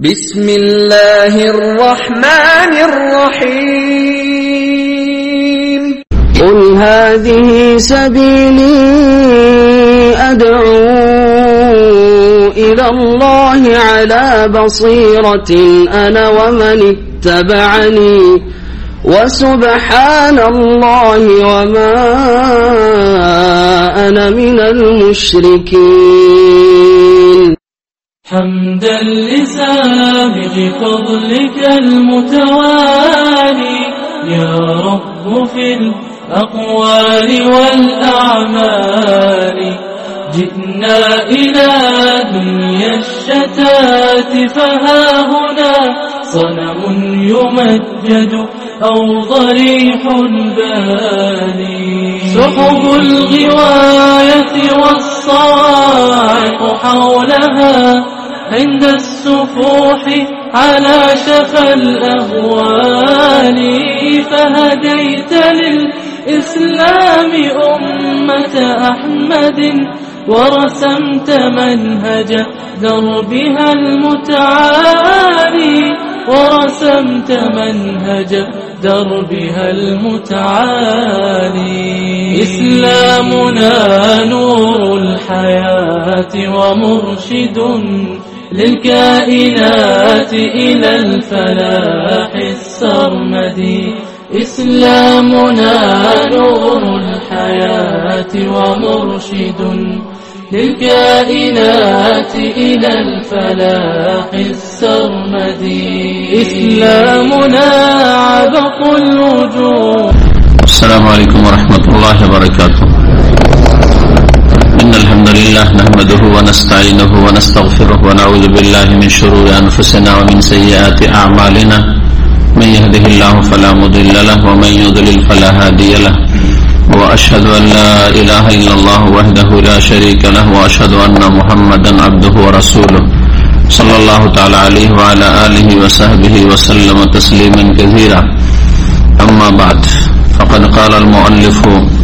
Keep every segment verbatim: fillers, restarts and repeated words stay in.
بسم الله الرحمن الرحيم قل هذه سبيلي أدعو إلى الله على بصيرة أنا ومن اتبعني وسبحان الله وما أنا من المشركين. حمدا لسابق فضلك المتوالي يا رب في الأقوال والأعمال. جئنا إلى دنيا الشتات فها هنا صنم يمجد أو ضريح باني. سحب الغواية والصواعق حولها عند السفوح على شفا الأهوال. فهديت للإسلام أمة أحمد ورسمت منهج دربها المتعالي ورسمت منهج دربها المتعالي. إسلامنا نور الحياة ومرشد للكائنات إلى الفلاح السرمدي. إسلامنا نور الحياة ومرشد للكائنات إلى الفلاح السرمدي. إسلامنا عبق الوجوه. السلام عليكم ورحمة الله وبركاته. إن الحمد لله نحمده ونستعينه ونستغفره ونعوذ بالله من شرور أنفسنا ومن سيئات أعمالنا. من يهده الله فلا مضل له ومن يضلل فلا هادي له. وأشهد أن لا إله إلا الله وحده لا شريك له وأشهد أن محمدا عبده ورسوله صلى الله تعالى عليه وعلى آله وصحبه وسلم تسليما كثيرا. أما بعد فقد قال المؤلف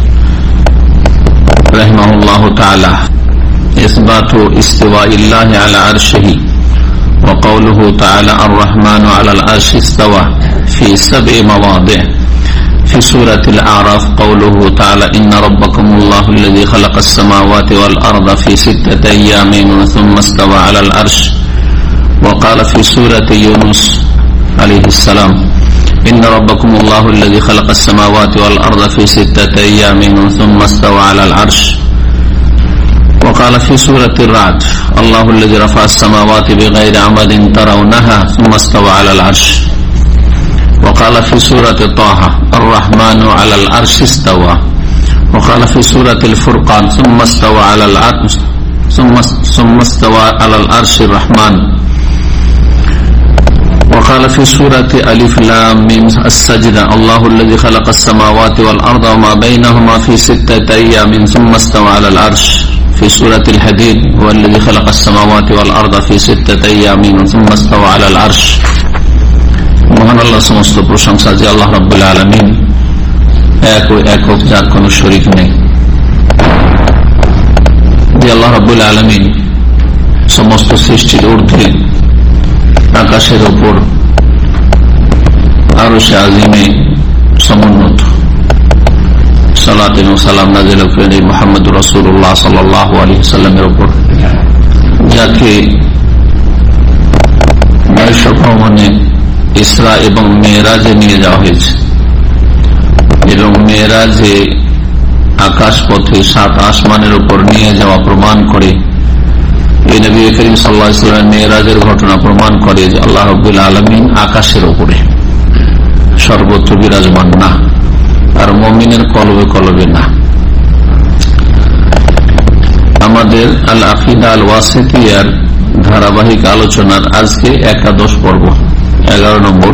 رحمه الله تعالى إثبات استواء الله على عرشه وقوله تعالى الرحمن على العرش استوى في سبع مواضع. في سورة الأعراف قوله تعالى إن ربكم الله الذي خلق السماوات والأرض في ستة أيام ثم استوى على العرش. وقال في سورة يونس عليه السلام إن ربكم الله الذي خلق السماوات والأرض في ستة أيام ثم استوى على العرش. وقال في سورة الرعد الله الذي رفع السماوات بغير عمد ترونها ثم استوى على العرش. وقال في سورة طه الرحمن على العرش استوى. وقال في سورة الفرقان ثم استوى على العرش ثم ثم استوى على العرش الرحمن. وقال في سورة ألف لام ميم السجدة الله الذي خلق السماوات والأرض وما بينهما في ستة أيام ثم استوى على العرش. في سورة الحديد هو الذي خلق السماوات والأرض في ستة أيام ثم استوى على العرش. মহান আল্লাহ সমস্ত প্রশংসা যে আল্লাহ রাব্বুল আলামিন এক ও একক, যার কোনো শরীক নেই। যে আল্লাহ রাব্বুল আলামিন সমস্ত সৃষ্টির ঊর্ধ্বে আকাশের ওপর আরশে আজিমে সমুন্নত। সালাত এবং সালাম নাযিল করেন মুহাম্মদুর রাসূলুল্লাহ সাল্লাল্লাহু আলাইহি ওয়াসাল্লামের উপর, যাকে নৈশ ভ্রমণে ইসরা এবং মেরাজে নিয়ে যাওয়া হয়েছে এবং মেরাজে আকাশ পথে সাত আসমানের উপর নিয়ে যাওয়া প্রমাণ করে, এই নবী করিম সাল্লাল্লাহু আলাইহি ওয়াসাল্লাম মেরাজের ঘটনা প্রমাণ করে যে আল্লাহ রাব্বুল আলামিন আকাশের উপরে সর্বত্র বিরাজমান না, আর মুমিনের কলবে কলবে না। আমাদের আল আকিদা আল ওয়াসিতিয়ার ধারাবাহিক আলোচনার আজকে একাদশ পর্ব, এগারো নম্বর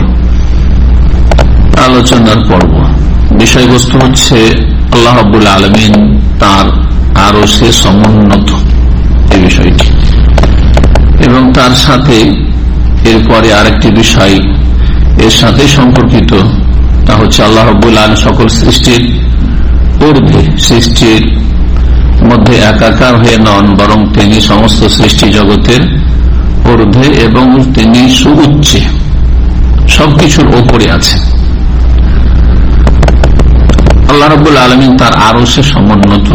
আলোচনার পর্ব। বিষয়বস্তু হচ্ছে আল্লাহ রাব্বুল আলামিন তার আরশে সমুন্নত এই বিষয়টি, এবং তার সাথে এরপরে আরেকটি বিষয় এর সাথে সম্পর্কিত, তা হচ্ছে আল্লাহ রাব্বুল আলামিন সকল সৃষ্টির ঊর্ধ্বে, সৃষ্টির মধ্যে একাকার হয়ে নন, বরং তিনি সমস্ত সৃষ্টি জগতের ঊর্ধ্বে এবং তিনি সুউচ্চে, সবকিছুর ওপরে আছে। আল্লাহ রাব্বুল আলামিন তার আরশে সমুন্নত,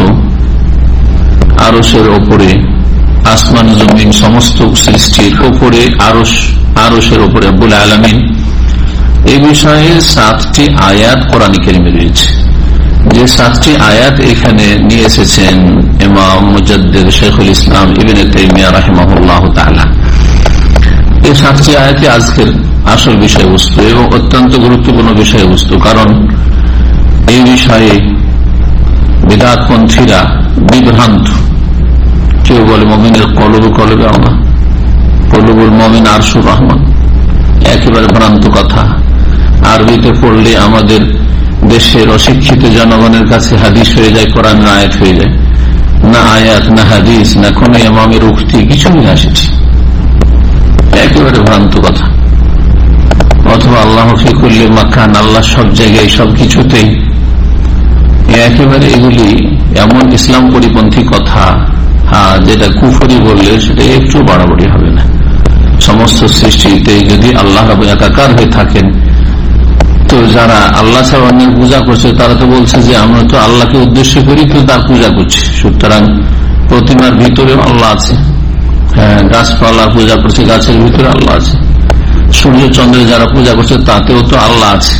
আরশের ওপরে, আসমান জমিন সমস্ত সৃষ্টির ওপরে, আরশ আরশের ওপরে রাব্বুল আলামিন। এই বিষয়ে সাতটি আয়াত কোরআন কারীমে রয়েছে। যে সাতটি আয়াত এখানে নিয়ে এসেছেন ইমাম মুজাদ্দিদ শাইখুল ইসলাম ইবনে তাইমিয়া রাহিমাহুল্লাহ তাআলা, এই সাতটি আয়াতে আজকের আসল বিষয়বস্তু এবং অত্যন্ত গুরুত্বপূর্ণ বিষয়বস্তু। কারণ এই বিষয়ে বিদআতপন্থীরা বিভ্রান্ত। কেউ বলে মুমিনের কলব কলবে আল্লাহ, কলবুল মুমিন আরশুর রহমান, একেবারে ভ্রান্ত কথা। আরবিতে পড়লে আমাদের দেশের অশিক্ষিত জনগণের কাছে হাদিস হয়ে যায়, কোরআনের আয়াত হয়ে যায়। না আয়াত, না হাদিস, না কোন ইমামের উক্তি, কিছু নিয়ে আসেছি, একেবারে ভ্রান্ত কথা। অথবা আল্লাহ ফি কুল্লি মাকান, আল্লাহ সব জায়গায় সবকিছুতেই, একেবারে এগুলি এমন ইসলাম পরিপন্থী কথা, হ্যাঁ, যেটা কুফরি বললে সেটা একটু বাড়াবাড়ি হবে না। সমস্ত সৃষ্টিতে যদি আল্লাহ রাব্বুল একাকার হয়ে থাকেন, তো যারা আল্লাহ ছাড়া অন্যের পূজা করছে তারা তো বলছে যে আমরা তো আল্লাহকে উদ্দেশ্য করি, কিন্তু তার পূজা করছি। সুতরাং প্রতিমার ভিতরেও আল্লাহ আছে, হ্যাঁ, গাছপালা পূজা করছে, গাছের ভিতরে আল্লাহ আছে। সূর্য চন্দ্রের যারা পূজা করছে তাতেও তো আল্লাহ আছে।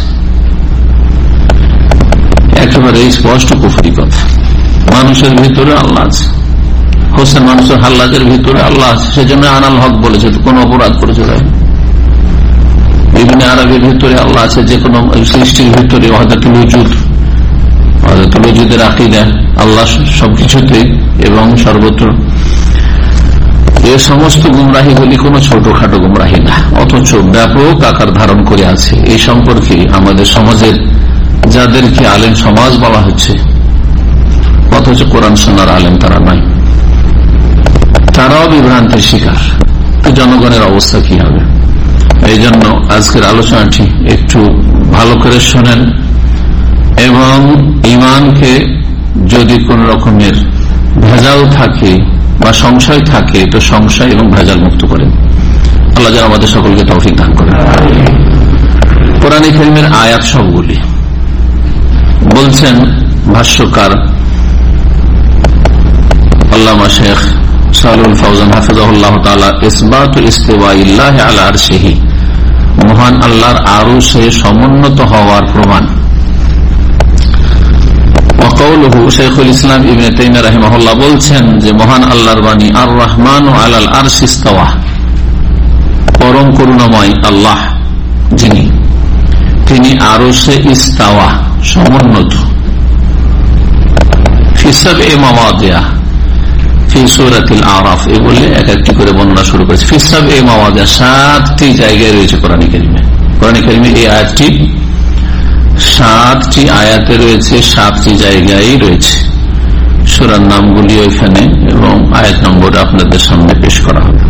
একেবারে স্পষ্ট কুফরি কথা। মানুষের ভিতরে আল্লাহ আছে, হোসেন মানুষের হাল্লাজের ভিতরে আল্লাহ আছে, সেজন্য আনাল হক বলেছে, কোন অপরাধ করেছে তাই। ইবনে আরবির ভিতরে আল্লাহ আছে, যে কোনো সৃষ্টির ভিতরে ওয়াহদাতুল ওজুদ, ওয়াহদাতুল ওজুদের আকীদা, আল্লাহ সবকিছুতে এবং সর্বত্র। এই সমস্ত গুমরাহিগুলি কোন ছোটখাটো গুমরাহি না, অথচ ব্যাপক আকার ধারণ করে আছে। এই সম্পর্কে আমাদের সমাজের যাদেরকে আলেম সমাজ বলা হচ্ছে, অথচ কোরআন সুন্নাহর আলেম তারা নাই, তারাও বিভ্রান্তির শিকার। জনগণের অবস্থা কি হবে? এই জন্য আজকের আলোচনাটি একটু ভালো করে শোনেন এবং ঈমানকে যদি কোন রকমের ভেজাল থাকে বা সংশয় থাকে, তো সংশয় এবং ভেজাল মুক্ত করেন। আল্লাহ যেন আমাদের সকলকে তৌফিক দান করেন। কোরআন কারীমের আয়াত সবগুলি বলছেন ভাষ্যকার আল্লামা শেখ সালেহুল ফাওজান হাফিজাহুল্লাহ তাআলা, ইসবাতু ইস্তিওয়াইল্লাহি আলা আরশিহি, মহান আল্লাহর আরশে সমুন্নত হওয়ার প্রমাণ। ওয়া কাউলুহু, শাইখুল ইসলাম ইবনে তাইমিয়া রাহিমাহুল্লাহ বলছেন যে মহান আল্লাহর বাণী, আর রহমানু আলাল আরশি ইস্তাওয়া, পরম করুণাময় আল্লাহ যিনি, তিনি আরশে ইস্তাওয়া, সমুন্নত। ফি সাবঈ মাওয়াদিয়া ফি সূরাতিল আরাফ, এই বলে এক একটি করে বর্ণনা শুরু করেছে। ফি সাবঈ মাওয়াদিয়া, সাতটি জায়গায় রয়েছে কোরআন কারীমে। কোরআন কারীমে এই আয়াতটি সাতটি আয়াতে রয়েছে, সাতটি জায়গায় রয়েছে। সূরার নামগুলি ওইখানে এবং আয়াত নম্বর আপনাদের সামনে পেশ করা হবে।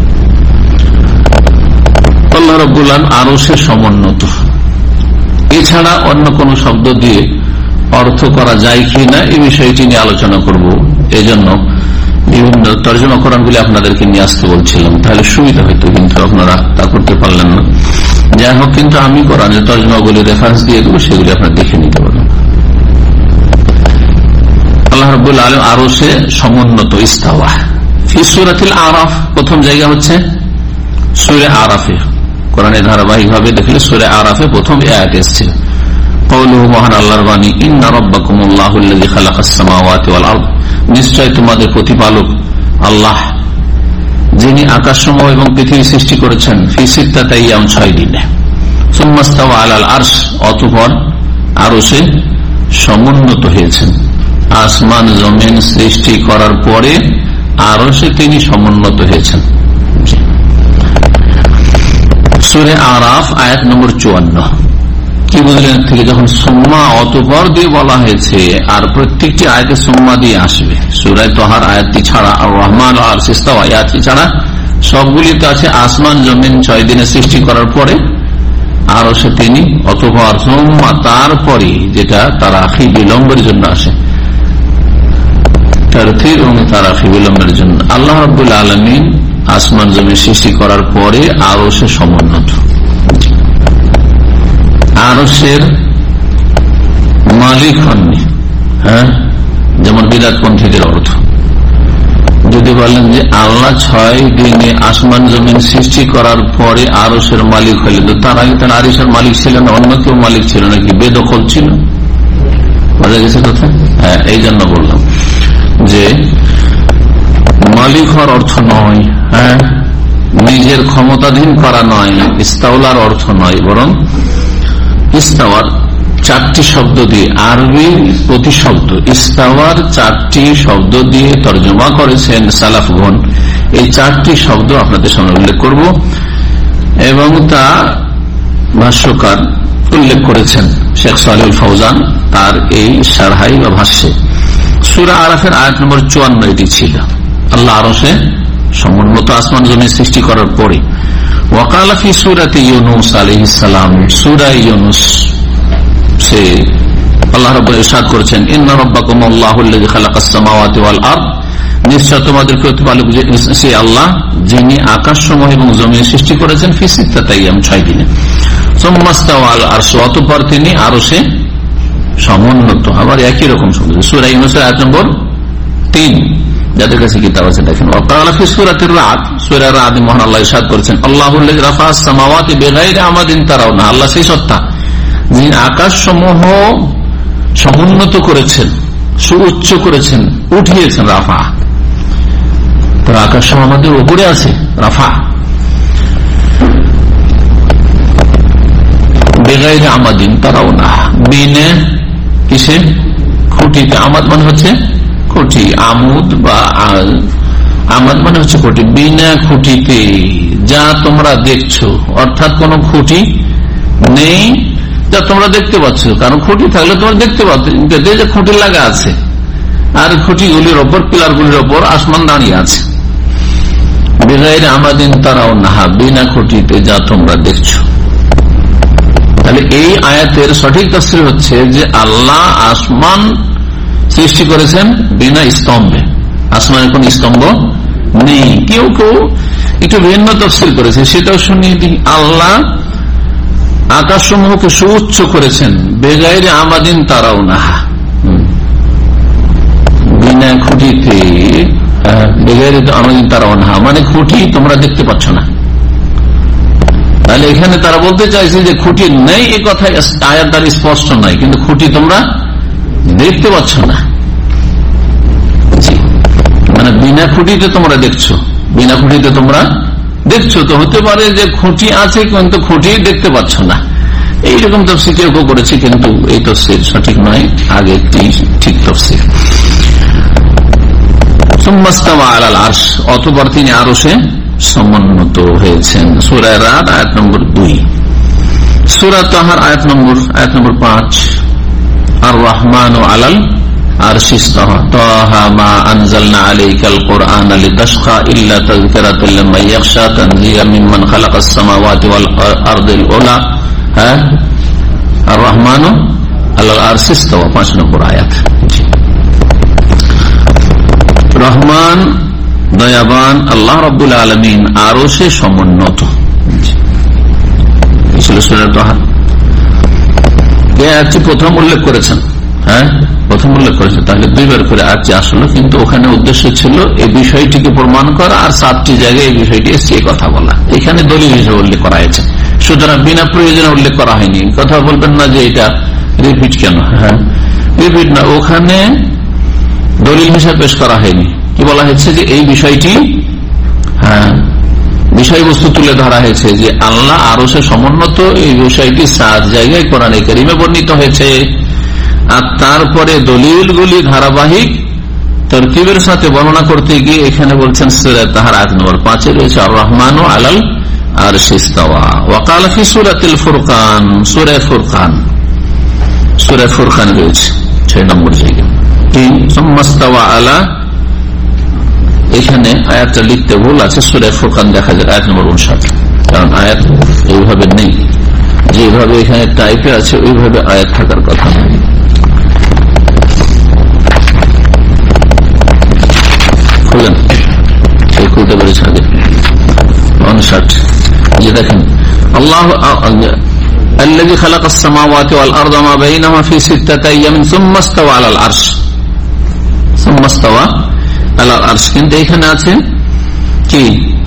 আল্লাহ রাব্বুল আলামিন আরশের সমুন্নত, এছাড়া অন্য কোন শব্দ দিয়ে অর্থ করা যায় কিনা এই বিষয়টি নিয়ে আলোচনা করব। এই জন্য বিভিন্ন তর্জমা কোরআনগুলি আপনাদেরকে নিয়ে আসতে বলছিলাম, তাহলে সুবিধা হইতো, কিন্তু আপনারা তা করতে পারলেন না। যাই হোক, কিন্তু আমি কোরআনের তর্জমাগুলি রেফারেন্স দিয়ে দেবো, সেগুলি আপনারা দেখে নিতে পারবেন। আল্লাহ রাব্বুল আলামিন আরশে সমুন্নত, ইস্তাওয়া। ফি সূরাতিল আরাফ, প্রথম জায়গা হচ্ছে সূরা আরাফে। কোরআনে ধারাবাহিক ভাবে দেখলে সূরা আরাফে প্রথম আয়াত এসেছে, কওলুহু, মহান আল্লাহর বাণী, ইন্না রাব্বাকুমুল্লাহুল্লাযী খালাকাস সামাওয়াতি ওয়াল আরদ, নিশ্চয় তোমাদের প্রতিপালক আল্লাহ যিনি আকাশসমূহ এবং পৃথিবী সৃষ্টি করেছেন, ফি সিত্তাতি আইয়াম, ছয় দিনে। সুম্মা ইস্তাওয়া আলাল আরশ, অতঃপর আরশে সমুন্নত হয়েছেন। আসমান জমিন সৃষ্টি করার পরে আরশে তিনি সমুন্নত হয়েছেন। সূরা আরাফ আয়াত নম্বর চুয়ান্ন। কি বুঝলেন থেকে? যখন সুম্মা অতঃপর দিয়ে বলা হয়েছে, আর প্রত্যেকটি আয়াতে সুম্মা দিয়ে আসবে। সূরা তাহার আয়াতটি ছাড়া, আর রহমান আর ইস্তাওয়া আয়াতটি ছাড়া সবগুলিতে আছে আসমান জমিন ছয় দিনে সৃষ্টি করার পরে আরশে তিনি, অতঃপর সুম্মা, তারপরে, যেটা তারাখি বিলম্বের জন্য আসে, তারতির এবং তারাখি বিলম্বের জন্য। আল্লাহ রাব্বুল আলামিন আসমান জমি সৃষ্টি করার পরে আরশের সমুন্নত। আরশের মালিক হননি, হ্যাঁ, যেমন বিরাটপন্থীদের অর্থ। যদি বলেন যে আল্লাহ ছয় দিনে আসমান জমিন সৃষ্টি করার পরে আরশের মালিক হইলেন, তো তার আগে তার আরশের মালিক ছিল না, অন্য কেউ মালিক ছিল নাকি? বেদখল ছিল। বোঝা গেছে কথা? হ্যাঁ, এই জন্য বললাম যে মালিক হওয়ার অর্থ নয়, হ্যাঁ, নিজের ক্ষমতাধীন করা নয়, ইস্তাওলার অর্থ নয়, বরং ইস্তাওয়ার চারটি শব্দ দিয়ে, আরবি প্রতিশব্দ ইস্তাওয়ার চারটি শব্দ দিয়ে তর্জমা করেছেন সালাফগণ। এই চারটি শব্দ আপনাদের সামনে উল্লেখ করব এবং তা ভাষ্যকার উল্লেখ করেছেন শেখ সালেহুল ফৌজান তার এই শারহাই বা ভাষ্যে। সূরা আরাফের আয়াত নম্বর চুয়ান্ন এটি ছিল। আল্লাহ আরশে সমুন্নত আসমান জমি সৃষ্টি করার পরে ওয়াকালা ফি সূরাতি ইউনূস আলাইহিস সালাম, সূরা ইউনূস সে আল্লাহ রাব্বুল ইরশাদ করেছেন, ইন্না রাব্বাকুমুল্লাহুল্লাযী খালাকাস সামাওয়াতি ওয়াল আরদ, নিশ্চয় তোমাদের প্রতিপালক সে আল্লাহ যিনি আকাশসমূহ এবং জমিন সৃষ্টি করেছেন ফি সিত্তাতি আইয়াম, ছয় দিনে। সুম্মা ইস্তাওয়া আল আরশ, অতঃপর তিনি আরশে সমুন্নত। আবার একই রকম শব্দ সূরা ইউনূসের আয়াত নম্বর তিন, যাদের কাছে কিতাব আছে দেখেন। ওয়াকালা ফি সূরাতির রাদ, সূরা রাদ মহান আল্লাহ ইরশাদ করেছেন, আল্লাহুল্লাযী রাফা'আস সামাওয়াতি বিগাইরি আমাদিন তারাউনা, আল্লাহ সেই সত্তা যিনি আকাশ সমূহ সমুন্নত করেছেন, সুউচ্চ করেছেন, উঠিয়েছেন। রাফা, তার আকাশ সমূহ আমাদের উপরে আছে। রাফা বেগাইরে আমাদিন তারাউনা, বিনে কিসে? খুঁটিতে। আমাদ মানে হচ্ছে খুঁটি, আমুদ বা আমাদ মানে হচ্ছে খুঁটি। বিনা খুঁটিতে যা তোমরা দেখছো, অর্থাৎ কোন খুঁটি নেই যা তোমরা দেখতে পাচ্ছ, কারণ খুঁটি থাকলে তোমরা দেখতে পাচ্ছ যে খুঁটি লাগা আছে, আর খুঁটিগুলির ওপর, পিলার গুলির ওপর আসমান দাঁড়িয়ে আছে। বেগাইরে আমাদিন তারাও নাহা, বিনা খুঁটিতে যা তোমরা দেখছো। তাহলে এই আয়াতের সঠিক তাফসীর হচ্ছে যে আল্লাহ আসমান সৃষ্টি করেছেন বিনা স্তম্ভে, আসমানের কোন স্তম্ভ নেই। কেউ কেউ একটু ভিন্ন তাফসীর করেছে, সেটাও শুনিয়ে দিই। আল্লাহ আকাশসমূহকে সুউচ্চ করেছেন বেগাইরে আমাদিন তারাও না, বিনা খুঁটিতে। বেগাইরে আমাদিন তারাও না মানে খুঁটি তোমরা দেখতে পাচ্ছ না। তাহলে এখানে তারা বলতে চাইছে যে খুঁটি নেই, এ কথা আয়াত দ্বারা স্পষ্ট নয়, কিন্তু খুঁটি তোমরা দেখতে পাচ্ছ না, মানে বিনা খুঁটিতে তোমরা দেখছো, বিনা খুঁটিতে তোমরা দেখছো। তো হতে পারে যে খুঁটি আছে কিন্তু খুঁটি দেখতে পাচ্ছ না, এইরকম তাফসীর কেউ কেউ করেছে, কিন্তু এই তাফসীর সঠিক নয়, আগে ঠিক তাফসীর। সুম্মা ইস্তাওয়া আলাল আরশ, অতঃপর তিনি আরশে সমুন্নত হয়েছেন। সূরা রাদ আয়াত নম্বর দুই। সূরা তাহার আয়াত নম্বর আয়াত নম্বর পাঁচ, আর রহমানু আলাল আরশি ইস্তাওয়া তাহা মা আনজালনা আলাইকাল কুরআনা লিতাশকা ইল্লা তাযকিরাতাল লিমান ইয়াখশা তানজিলাম মিম্মান খালাকাস সামাওয়াতি ওয়াল আরদিল উলা। হ্যাঁ, আর রহমানু আলাল আরশি ইস্তাওয়া, পাঁচ নম্বর আয়াত। রহমান দয়াবান আল্লাহ রাব্বুল আলামিন আরশে সমুন্নত। প্রথম উল্লেখ করেছেন, হ্যাঁ প্রথম উল্লেখ করেছেন, তাহলে দুইবার করে আজকে আসলো, কিন্তু ওখানে উদ্দেশ্য ছিল এই বিষয়টিকে প্রমাণ করা, আর সাতটি জায়গায় এই বিষয়টি এসে কথা বলা। এখানে দলিল হিসেবে উল্লেখ করা হয়েছে, সুতরাং বিনা প্রয়োজনে উল্লেখ করা হয়নি। কথা বলবেন না যে এটা রিপিট কেন, হ্যাঁ রিপিট না, ওখানে দলিল হিসেবে পেশ করা হয়নি। কি বলা হয়েছে যে এই বিষয়টি, হ্যাঁ বিষয়বস্তু তুলে ধরা হয়েছে যে আল্লাহ আরশে সমুন্নত, এই বিষয়টি সাত জায়গায় কোরআনে কারিমে বর্ণিত হয়েছে। আর তারপরে দলিলগুলি ধারাবাহিক তরতিবের সাথে বর্ণনা করতে গিয়ে এখানে বলছেন সূরা তাহার আয়াত নম্বর পাঁচে রয়েছে আর রহমানু আলাল আরশি ইস্তাওয়া। ওয়াকালা ফি সূরাতিল ফুরকান, সূরা ফুরকান, সূরা ফুরকান রয়েছে ছয় নম্বর জায়গায়। তিন সুম্মা ইস্তাওয়া আলা, এখানে আয়াতটা লিখতে ভুল আছে, সূরা ফুরকান দেখা যায় আয়াত নম্বর উনষাট, কারণ আয়াত এইভাবে নেই, যেভাবে এখানে টাইপে আছে ওইভাবে আয়াত থাকার কথা। খুলেন, খুলতে পেরেছে আগে। উনষাট। যে দেখেন আল্লাহ الذي خلق السماوات والأرض وما بينهما في ستة أيام ثم استوى على العرش ثم استوى على العرش। কিন্তু এখানে আছে কি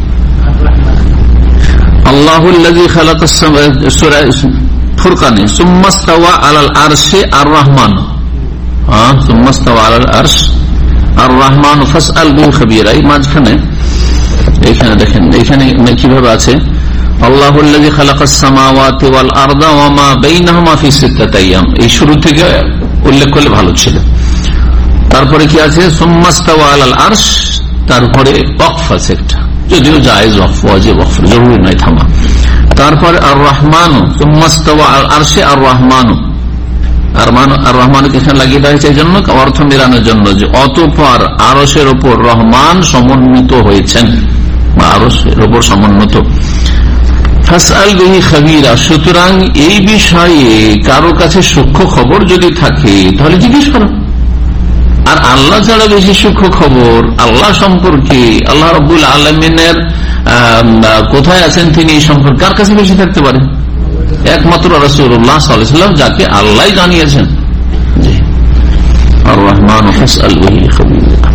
আল্লাহু الذي خلق السماوات সূরা ফুরকানে ثم استوى على العرش الرحمن হ্যাঁ ثم استوى على العرش الرحمن فاسأل به خبيرا। এই মাঝখানে এখানে দেখেন এখানে কিভাবে আছে আল্লাহু الذي خلق السماوات والأرض وما بينهما في ستة أيام। এই শুরু থেকে উল্লেখ করলে ভালো ছিল। তারপরে কি আছে ثم استوى على العرش, তারপরে ওয়াকফ আছে একটা, যদিও জায়েজ ওয়াকফ ওয়াজিব ওয়াকফ জরুরি নয় থামা। তারপরে আর রহমান ثم استوى على العرش الرحمن আর রহমানকে এখানে লাগিয়ে দেওয়া হয়েছে এই জন্য অর্থ মিলানোর জন্য যে অতঃপর আরশের উপর রহমান সমন্বিত হয়েছেন বা আরশের উপর সমন্বিত। ফাসআল বিহি খাবীরা, সুতরাং এই বিষয়ে কারো কাছে সূক্ষ্ম খবর যদি থাকে তাহলে জিজ্ঞেস করো। আর আল্লাহ ছাড়া বেশি সূক্ষ্ম খবর আল্লাহ সম্পর্কে, আল্লাহ রাব্বুল আলামিনের কোথায় আছেন তিনি এই সম্পর্কে কার কাছে বেশি থাকতে পারে? একমাত্র রাসূলুল্লাহ সাল্লাল্লাহু আলাইহি ওয়াসাল্লাম, যাকে আল্লাহ জানিয়েছেন। আর রহমান ফাসআল বিহি খাবীরা।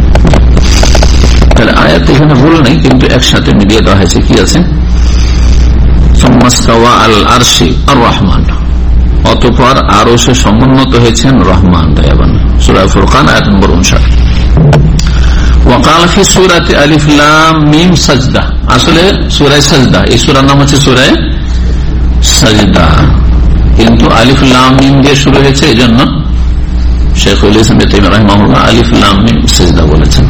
তাহলে আয়াত এখানে ভুল নেই, কিন্তু একসাথে মিলিয়ে দেওয়া হয়েছে। কি আছে ثم استوى على العرش الرحمن, অতঃপর আরশে সমুন্নত হয়েছেন রহমান দয়াবান। সূরা ফুরকান আয়াত নম্বর উনষাট। وقال في سورة ألف لام ميم سجدة, আসলে সূরা সাজদা, এই সূরার নাম হচ্ছে সূরা সাজদা, কিন্তু আলিফ লাম মিম দিয়ে শুরু হয়েছে, এজন্য শাইখুল ইসলাম ইবনে তাইমিয়া রাহিমাহুল্লাহ আলিফ লাম মিম সাজদা বলেছেন।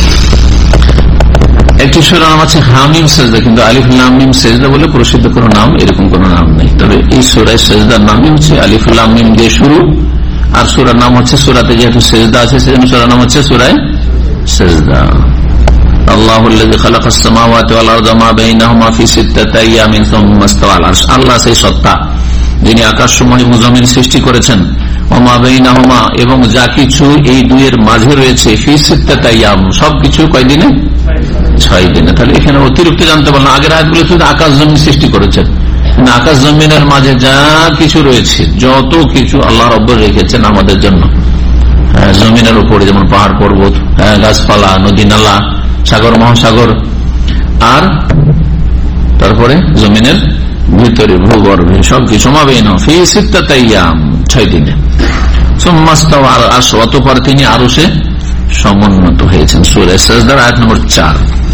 একটি সূরা নাম আছে হামিম সাজদা, কিন্তু আলিফ লাম মিম সাজদা বলে প্রসিদ্ধ কোন নাম, এরকম কোন নাম নেই। তবে এই সূরা সাজদার নামই হচ্ছে আলিফ লাম মিম দিয়ে শুরু, আর সূরার নাম হচ্ছে, সূরাতে যেহেতু সাজদা আছে সেজন্য সূরার নাম হচ্ছে সূরা সাজদা। আল্লাহুল্লাযী খালাকাস সামাওয়াতি ওয়াল আরদা মা বাইনাহুমা ফি সিত্তাতি আইয়ামিন সুম্মা ইসতাওয়া আলাল আরশ, আল্লাহ সেই সত্তা যিনি আকাশসমূহ এবং জমিন সৃষ্টি করেছেন, ওয়া মা বাইনাহুমা এবং যা কিছু এই দুইয়ের মাঝে রয়েছে, ফি সিত্তাতি আইয়াম সবকিছু কয়দিনে? ছয় দিনে। তাহলে এখানে অতিরিক্ত জানতে পারলাম, আগের আয়াতগুলো শুধু আকাশ জমিন সৃষ্টি করেছেন, আকাশ জমিনের মাঝে যা কিছু রয়েছে, যত কিছু আল্লাহ রাব্বুল রেখেছেন আমাদের জন্য, জমিনের উপরে যেমন পাহাড় পর্বত, গাছপালা, নদী নালা, সাগর মহাসাগর, আর তারপরে জমিনের ভিতরে ভূগর্ভে সবকিছু মাবেন ফি সিত্তাতি আইয়াম, ছয় দিনে। সুম্মা ইসতাওয়া আলাল আরশ, অতঃপর তিনি আরশে সমুন্নত হয়েছেন। সূরা সাজদার আয়াত নম্বর চার।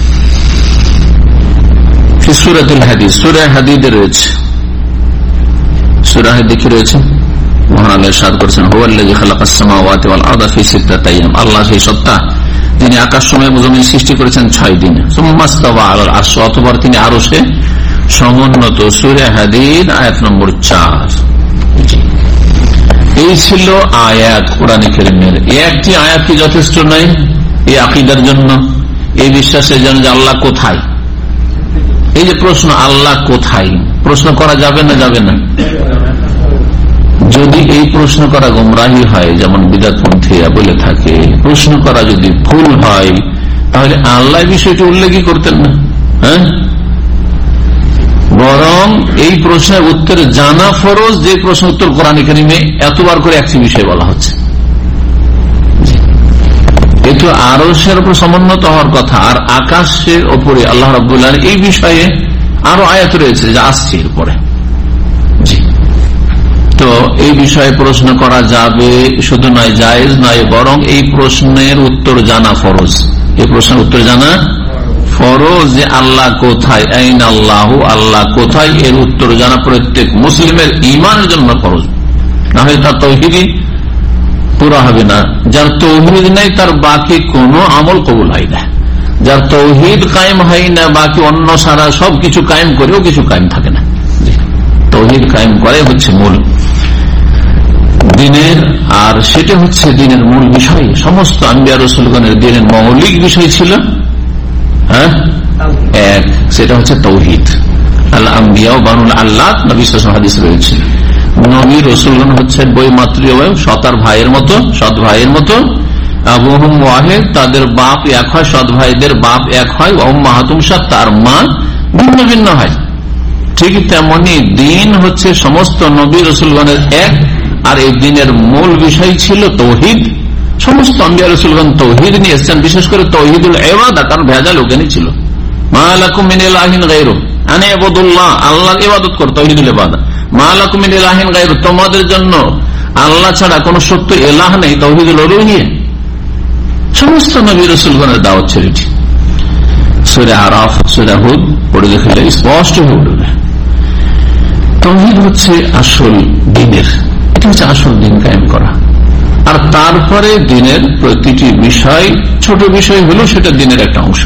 ফি সূরাতুল হাদীদ, সূরা হাদীদে রয়েছে, সূরা হাদীদে কি রয়েছে? মহান আল্লাহ ইরশাদ করেছেন, হুয়াল্লাযী খালাকাস সামাওয়াতি ওয়াল আরদা ফি সিত্তাতি আইয়াম, আল্লাহ সেই সত্তা তিনি আকাশসমূহ এবং জমিন সৃষ্টি করেছেন ছয় দিনে। সুম্মা ইসতাওয়া আলাল আরশ, অতঃপর তিনি আরশে সমুন্নত। সূরা হাদীদ আয়াত নম্বর চার। এই ছিল আয়াত কোরআনে কারীমের। একটি আয়াত কি যথেষ্ট নয় এই আকীদার জন্য, এই বিশ্বাসের জন্য যে আল্লাহ কোথায়? এই যে প্রশ্ন আল্লাহ কোথায়, প্রশ্ন করা যাবে না যাবে না? যদি এই প্রশ্ন করা গোমরাহি হয়, যেমন বিদআতপন্থীরা বলে থাকে, প্রশ্ন করা যদি ভুল হয়, তাহলে আল্লাহ বিষয়টি উল্লেখই করতেন না। হ্যাঁ, বরং এই প্রশ্নের উত্তর জানা ফরজ, যে প্রশ্ন উত্তর কোরআনে কারীমে এতবার করে একটি বিষয় বলা হচ্ছে। একটু আরশের উপর সমুন্নত হওয়ার কথা, আর আকাশের উপরে আল্লাহ রাব্বুল আলামিন, এই বিষয়ে আরো আয়াত রয়েছে যা আসছে এরপরে। জি, তো এই বিষয়ে প্রশ্ন করা যাবে, শুধু নয় জায়েজ নয়, বরং এই প্রশ্নের উত্তর জানা ফরজ। এই প্রশ্নের উত্তর জানা ফরজ, যে আল্লাহ কোথায়, আইন আল্লাহ, আল্লাহ কোথায়, এর উত্তর জানা প্রত্যেক মুসলিমের ঈমানের জন্য ফরজ। না হয় তার তাওহীদই পুরা হবে না। যার তাওহীদ নেই তার বাকি কোনো আমল কবুল হয় না। যার তাওহীদ কায়েম হয় না, বাকি অন্য সারা সবকিছু কায়েম করেও কিছু কায়েম থাকে না। তাওহীদ কায়েম করে হচ্ছে মূল দিনের, আর সেটা হচ্ছে দিনের মূল বিষয়। সমস্ত আম্বিয়া রাসূলগণের দিনের মৌলিক বিষয় ছিল হ্যাঁ এক, সেটা হচ্ছে তাওহীদ। আল আম্বিয়া বানুল আল্লাত, নবী সাল্লাল্লাহু আলাইহি ওয়াসাল্লাম হাদিস রয়েছে, নবী রাসূলগণ হচ্ছেন বৈমাত্রীয় সতার ভাইয়ের মতো, সৎ ভাইয়ের মতো। আবুহুম ওয়াহিদ, তাদের বাপ এক হয়, সৎ ভাইদের বাপ এক হয়। উম্মাহাতুহুম শাত্তা, তার মা ভিন্ন ভিন্ন হয়। ঠিক তেমনি দিন হচ্ছে সমস্ত নবী রাসূলগণের এক, আর এই দিনের মূল বিষয় ছিল তৌহিদ। সমস্ত আম্বিয়া রাসূলগণ তৌহিদ নিয়ে এসেছেন, বিশেষ করে তৌহিদুল ইবাদা, কারণ ভেজাল ওখানে ছিল। মা লাকুম মিন ইলাহিন গায়রুহু আন ইবুদুল্লাহ, আল্লাহর ইবাদত করো, তৌহিদুল ইবাদা। মা লাকুম মিন ইলাহিন গায়রুহু, তোমাদের জন্য আল্লাহ ছাড়া কোন সত্য ইলাহ নেই, তৌহিদুল উলুহিয়্যাহ। সমস্ত নবী রাসূলগণের দাওয়াত ছিল। সূরা আরাফ, সূরা হুদ পড়ে দেখলে স্পষ্ট হয়ে উঠবে তাওহীদ হচ্ছে আসল দ্বীনের, এটা হচ্ছে আসল দ্বীন কায়েম করা। আর তারপরে দ্বীনের প্রতিটি বিষয়, ছোট বিষয় হলেও সেটা দ্বীনের একটা অংশ।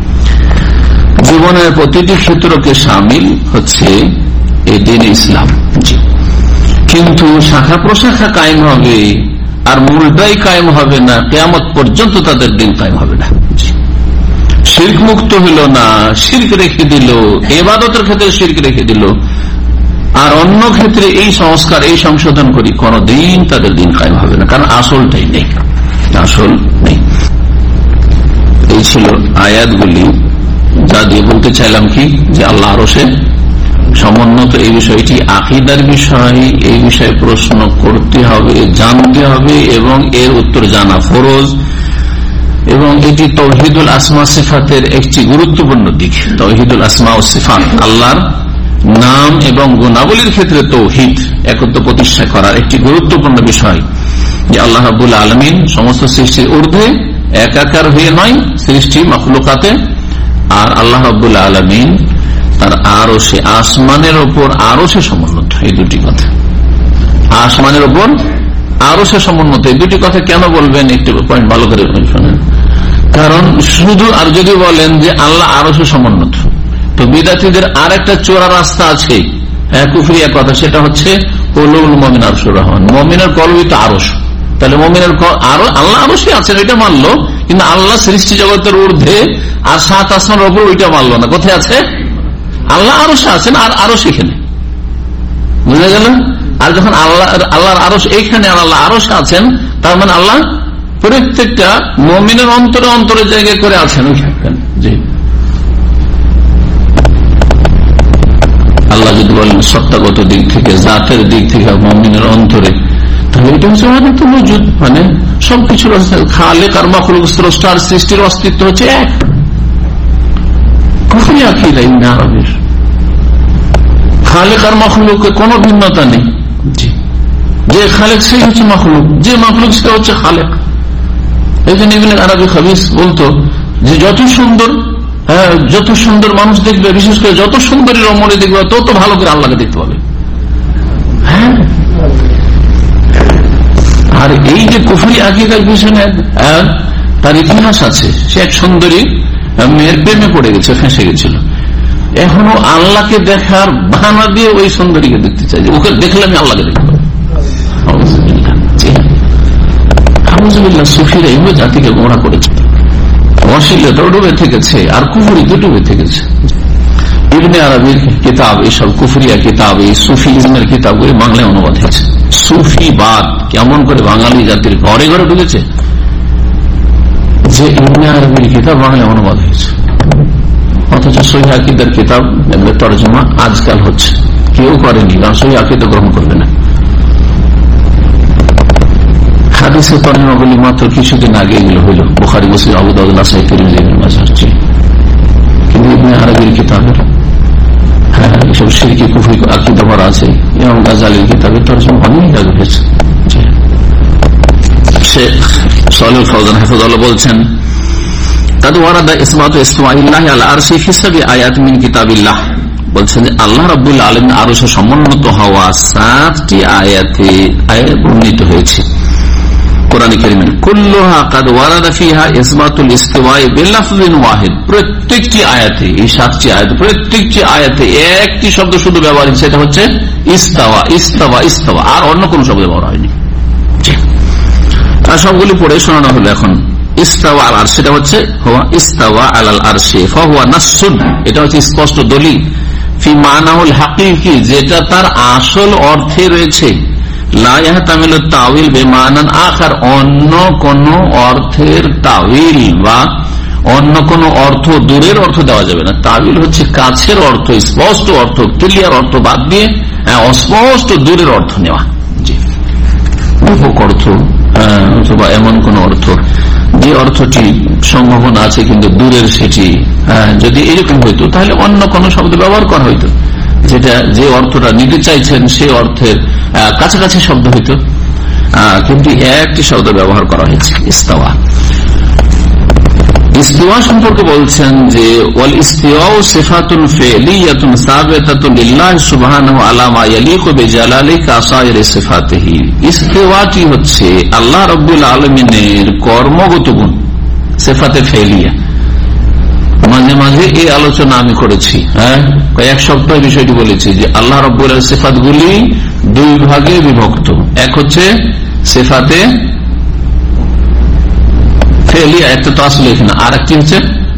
জীবনের প্রতিটি ক্ষেত্রকে শামিল হচ্ছে এই দ্বীন ইসলাম। জি, কিন্তু শাখা প্রশাখা কায়েম হবে আর মূলটাই কায়েম হবে না, কিয়ামত পর্যন্ত তাদের দ্বীন কায়েম হবে না। শিরক মুক্ত হইল না, শিরক রেখে দিল, ইবাদতের ক্ষেত্রে শিরক রেখে দিল, আর অন্য ক্ষেত্রে এই সংস্কার, এই সংশোধন করি, কোনদিন তাদের দিন কায়েম হবে না, কারণ আসলটাই নেই, আসল নেই। এই ছিল আয়াতগুলি, যা দিয়ে বলতে চাইলাম কি, যে আল্লাহ আরশে সমুন্নত এই বিষয়টি আকীদার বিষয়, এই বিষয়ে প্রশ্ন করতে হবে, জানতে হবে এবং এর উত্তর জানা ফরজ। এবং এটি তাওহীদুল আসমা সিফাতের একটি গুরুত্বপূর্ণ দিক। তাওহীদুল আসমা ও সিফাত, আল্লাহর নাম এবং গুণাবলীর ক্ষেত্রে তাওহীদ একত্র প্রতিষ্ঠা করার একটি গুরুত্বপূর্ণ বিষয়, যে আল্লাহ রাব্বুল আলামিন সমস্ত সৃষ্টির ঊর্ধ্বে, একাকার হয়ে নয় সৃষ্টি মাখলুকাতে, আর আল্লাহ রাব্বুল আলামিন তার আরশে, আসমানের ওপর আরশে সমুন্নত। এই দুটি কথা, আসমানের ওপর আরশে সমুন্নত, এই দুটি কথা কেন বলবেন একটু পয়েন্ট ভালো করে শোনেন। কারণ শুধু, আর যদি বলেন যে আল্লাহ আরশে সমুন্নত, তো বিদাতীদের আর একটা চোরা রাস্তা আছে, হ্যাঁ কুফরিয়া কথা, সেটা হচ্ছে কলবুল মুমিন আরশুর রহমান, মুমিনের কলবই তো আরশ। তাহলে মুমিনের আরো আল্লাহ আরশই আছেন এটা মানলো, কিন্তু আল্লাহ সৃষ্টি জগতের ঊর্ধ্বে আর সাত আসমানের ওপর ওইটা মানলো না। কোথায় আছে? আল্লাহ আরশে আছেন, আর আরশ এখানে, বুঝা গেল? আর যখন আল্লাহ আল্লাহর আরশ এইখানে আর আল্লাহ আরশে আছেন, তার মানে আল্লাহ প্রত্যেকটা মুমিনের অন্তরে অন্তরে জায়গা করে আছেন। জি, আল্লাহ যদি বলেন সত্তাগত দিক থেকে, জাতের দিক থেকে মুমিনের অন্তরে, তাহলে এটা হচ্ছে ওয়াহদাত ওজুদ, মানে সবকিছুর খালেক আর মাখলুক, স্রষ্টার সৃষ্টির অস্তিত্ব হচ্ছে এক। কুফরি আকীদা ইবনে আরবীর, খালেক আর মাখলুকে কোনো ভিন্নতা নেই। যে খালেক সেই হচ্ছে মাখলুক, যে মাখলুক সে হচ্ছে খালেক। এই জন্য ইবনে আরবী খাবিস বলতো যে যত সুন্দর, হ্যাঁ যত সুন্দর মানুষ দেখবে, বিশেষ করে যত সুন্দরী রমণী দেখবে, তত ভালো করে আল্লাহকে দেখতে পাবে। হ্যাঁ, আর এই যে কুফরি আকীদার পিছনে তার ইতিহাস আছে। সে এক সুন্দরী মেয়ের প্রেমে পড়ে গেছে, ফেঁসে গেছিল, এখনো আল্লাহকে দেখার বাহানা দিয়ে ওই সুন্দরীকে দেখতে চাই, ওকে দেখলে আমি আল্লাহকে দেখতে পাবো। সুফিরা এইভাবে জাতিকে গোমরাহ করেছে, অশ্লীলতা ডুবে থেকেছে, আর কুফরিতে ডুবে থেকেছে। ইবনে আরবীর কিতাব, এইসব কুফরিয়া কিতাব, এই সুফিজমের কিতাবগুলি বাংলায় অনুবাদ হয়েছে। সুফিবাদ কেমন করে বাঙালি জাতির ঘরে ঘরে ঢুকেছে, যে ইবনে আরবীর কিতাব বাংলায় অনুবাদ হয়েছে, অথচ সহিহ আকীদার কিতাব তরজমা আজকাল হচ্ছে, কেউ করেনি, কারণ সহিহ আকীদা গ্রহণ করবে না। হাদিসের তরজমাগুলি মাত্র কিছুদিন আগে এগুলো হইল, বুখারী, মুসলিম, আবু দাউদ, নাসাঈ, তিরমিজি, ইবনে মাজাহ, কিন্তু ইবনে আরবীর কিতাবের হ্যাঁ এসব শিরকি কুফরি আকীদা ভরা আছে। ইমাম গাজ্জালীর কিতাবের তরজমা অনেক আগে হয়েছে। শেখ সালেহ ফাওজান হাফিজাহুল্লাহ বলছেন, কাদ ওয়ারাদা ইসবাতু ইসতিওয়াইল্লাহি আলা আরশি ফি সাব'i আয়াত মিন কিতাবিল্লাহ, বলছেন যে আল্লাহ রাব্বুল আলামিন আরশে সমুন্নত হওয়া সাতটি আয়াতে বর্ণিত হয়েছে কোরআন কারীমে। কুল্লুহা কাদ ওয়ারাদা ফিহা ইসবাতুল ইসতিওয়া'i বিলাফযিন ওয়াহিদ, প্রত্যেকটি আয়াতে, এই সাতটি আয়াত প্রত্যেকটি আয়াতে একটি শব্দ শুধু ব্যবহার হয়েছে, সেটা হচ্ছে ইস্তাওয়া, ইস্তাওয়া, ইস্তাওয়া, আর অন্য কোন শব্দ ব্যবহার হয়নি। আর সবগুলি পড়ে শোনানো হলো এখন। ইস্তাওয়া আল আরশ, সেটা হচ্ছে হুয়া ইস্তাওয়া আলাল আরশি ফাহুয়া নাসসুন, এটা হচ্ছে স্পষ্ট দলিল, ফি মানাহুল হাকিকি, যেটা তার আসল অর্থে রয়েছে, লা ইয়াহতামিলু তাউইল বিমানান আখার, অন্য কোন অর্থের তাউইল বা অন্য কোন অর্থ, দূরের অর্থ দেওয়া যাবে না। তাবিল হচ্ছে কাছের অর্থ, স্পষ্ট অর্থ, ক্লিয়ার অর্থ বাদ দিয়ে অস্পষ্ট দূরের অর্থ নেওয়া। জি, ব্যাপক অর্থ অথবা এমন কোন অর্থ যে অর্থটি সম্ভাবনা আছে কিন্তু দূরের, সেটি যদি এরকম হইতো তাহলে অন্য কোন শব্দ ব্যবহার করা হইতো, যেটা যে অর্থটা নিতে চাইছেন সেই অর্থের কাছাকাছি শব্দ হইতো, কিন্তু একটি শব্দ ব্যবহার করা হয়েছে, ইস্তাওয়া। ইস্তিওয়া সম্পর্কে বলছেন যে ওয়াল ইস্তিওয়াউ সিফাতুন ফি'লিয়াতুন সাবিতাতুন লিল্লাহি সুবহানাহু আলা মা ইয়ালিকু বিজালালি কাসাইরি সিফাতিহি। ইস্তিওয়াটি হচ্ছে আল্লাহ রাব্বুল আলামিনের কর্মগত গুণ, সিফাতে ফি'লিয়া। মাঝে মাঝে এই আলোচনা আমি করেছি, হ্যাঁ কয়েক সপ্তাহ বিষয়টি বলেছি যে আল্লাহ রাব্বুল আলামিনের সিফাতগুলি দুই ভাগে বিভক্ত। এক হচ্ছে সিফাতে ফেলিয়া, একটা তো আসলে এখানে, আর একটি হচ্ছে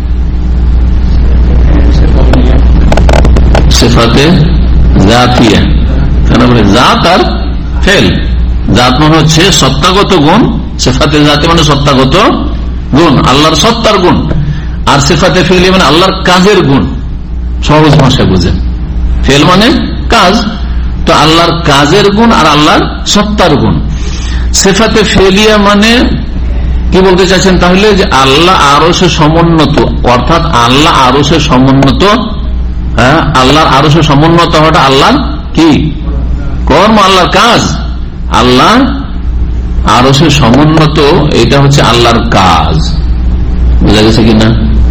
সিফাতে জাতিয়া। জাত আর ফেল। জাত মানে হচ্ছে সত্তাগত গুণ, সিফাতে জাতি মানে সত্তাগত গুণ, আল্লাহর সত্তার গুণ। আর সিফাতে ফেলিয়া মানে আল্লাহর কাজের গুণ। সহজ ভাষায় বুঝেন, ফেল মানে কাজ, তো আল্লাহর কাজের গুণ আর আল্লাহর সত্তার গুণ। সিফাতে ফেলিয়া মানে কি বলতে চাইছেন তাহলে, যে আল্লাহ আরশে সমুন্নত, অর্থাৎ আল্লাহ আরশে সমুন্নত, হ্যাঁ আল্লাহর আরশে সমুন্নত হওয়াটা আল্লাহর কি কর্ম, আল্লাহর কাজ। আল্লাহ আরশে সমুন্নত, এটা হচ্ছে আল্লাহর কাজ। বুঝা গেছে কিনা?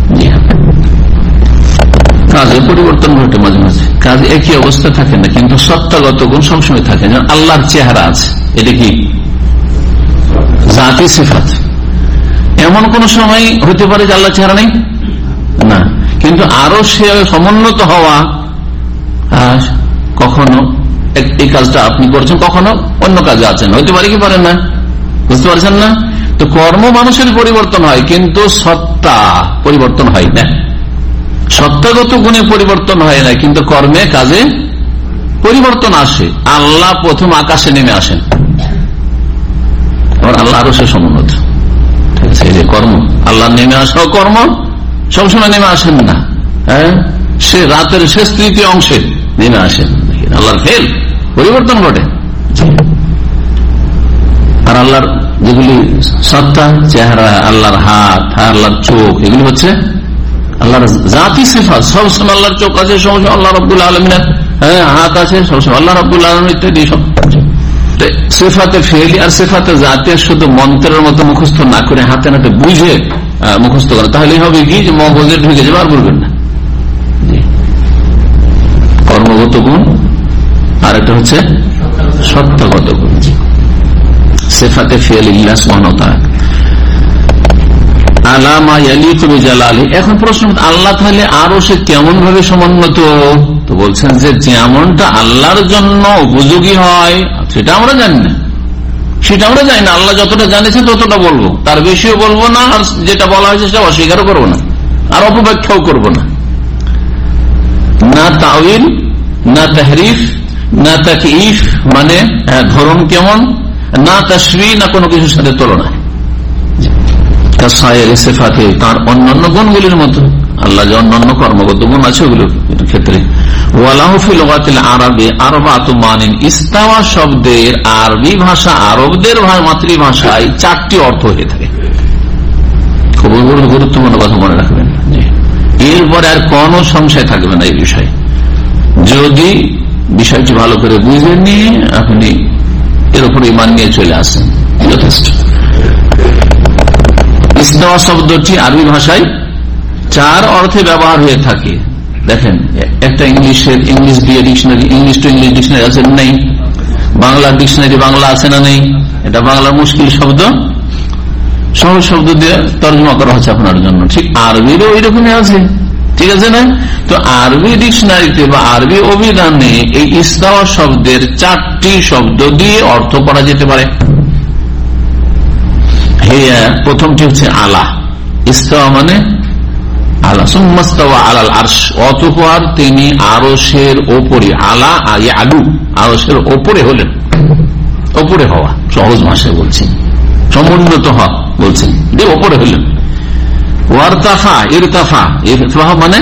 কাজে পরিবর্তন ঘটে মাঝে মাঝে, কাজ একই অবস্থা থাকে না, কিন্তু সত্তাগত গুণ সবসময় থাকে। যেমন আল্লাহর চেহারা আছে, এটা কি জাতি সিফাত। এমন কোন সময় হতে পারে যে আল্লাহ চেহারা নেই না, কিন্তু আরো সে সমুন্নত হওয়া, কখনো এই কাজটা আপনি করছেন, কখনো অন্য কাজে আছেন, হইতে পারে কি পারেন না, বুঝতে পারছেন না? তো কর্ম মানুষের পরিবর্তন হয়, কিন্তু সত্তা পরিবর্তন হয় না। সত্তাগত গুণে পরিবর্তন হয় না, কিন্তু কর্মে কাজে পরিবর্তন আসে। আল্লাহ প্রথম আকাশে নেমে আসেন, আল্লাহ আরো সে সমুন্নত, সেই যে কর্ম, আল্লাহ নেমে আসাও কর্ম, সবসময় নেমে আসেন না, হ্যাঁ সে রাতের শেষ তৃতীয় অংশে নেমে আসেন। আল্লাহর ফেল, পরিবর্তন ঘটে। আর আল্লাহর যেগুলি সত্তা, চেহারা, আল্লাহর হাত, আল্লাহর চোখ, এগুলি হচ্ছে আল্লাহর জাতি সিফাত। সবসময় আল্লাহর চোখ আছে, সবসময় আল্লাহ রাব্বুল আলামিনের হ্যাঁ হাত আছে, সবসময় আল্লাহ রাব্বুল আলামিন ইত্যাদি সব। সিফাতে ফেলি আর সিফাতে জাতের শুধু মন্ত্রের মতো মুখস্থ না করে হাতে নাতে বুঝে মুখস্থ করে, তাহলে হবে কি যে মগজে ঢুকে যাবে, আর বলবেন না। কর্মগত গুণ আর একটা হচ্ছে সত্যগত গুণ, সিফাতে ফেলিল্লাহ সুবহানাহু ওয়া তাআলা আলা মা ইয়ালিকু বিজালালি। এখন প্রশ্ন, আল্লাহ তাহলে আরো সে কেমন ভাবে সমুন্নত? তো বলছেন যে যেমনটা আল্লাহর জন্য উপযোগী হয় সেটা আমরা জানি না, সেটা আমরা জানি না। আল্লাহ যতটা জানিয়েছে ততটা বলবো, তার বেশিও বলবো না, আর যেটা বলা হয়েছে সেটা অস্বীকারও করবো না, আর অপব্যাখ্যাও করবো না। না তাউইল, না তাহরিফ, না তাকইফ, মানে ধরন কেমন, না তাশবিহ, না কোনো কিছুর সাথে তুলনা। তার অন্যান্য গুণগুলির মতো আল্লাহ যে অন্যান্য কর্মগত গুণ আছে ওগুলোর ক্ষেত্রে। ইস্তাওয়া শব্দের আরবি ভাষা, আরবদের মাতৃভাষায় চারটি অর্থ হয়ে থাকে। খুব গুরুত্বপূর্ণ কথা মনে রাখবেন, এরপরে আর কোনো সংশয় থাকবে না এই বিষয়ে। যদি বিষয়টি ভালো করে বুঝে নিয়ে আপনি এর উপর ঈমান নিয়ে চলে আসেন, যথেষ্ট। ইস্তাওয়া শব্দটি আরবি ভাষায় চার অর্থে ব্যবহার হয়ে থাকে। দেখেন, একটা ইংলিশের ইংলিশ দিয়ে dictionary, English to English dictionary আছে নেই, বাংলা ডিকশনারি বাংলা আছে না নেই, এটা বাংলা মুশকিল শব্দ সহজ শব্দ দিয়ে তর্জমা করা হচ্ছে আপনার জন্য, ঠিক আরবিরও ওই রকমই আছে, ঠিক আছে না? তো আরবি ডিকশনারিতে বা আরবি অভিধানে এই ইস্তাওয়া শব্দের চারটি শব্দ দিয়ে অর্থ করা যেতে পারে। প্রথমটি হচ্ছে আলা, ইস্তাওয়া মানে আলা, সুম্মাস্তাওয়া আলাল আরশ, অতঃপর তিনি আরশের ওপরে, আলা আলু, আরশের ওপরে হলেন, ওপরে হওয়া, সহজ ভাষায় বলছেন, সমুন্নত হওয়া বলছেন, যে ওপরে হলেন। ওয়ারতাফা ইরতাফা, ইরতাফা মানে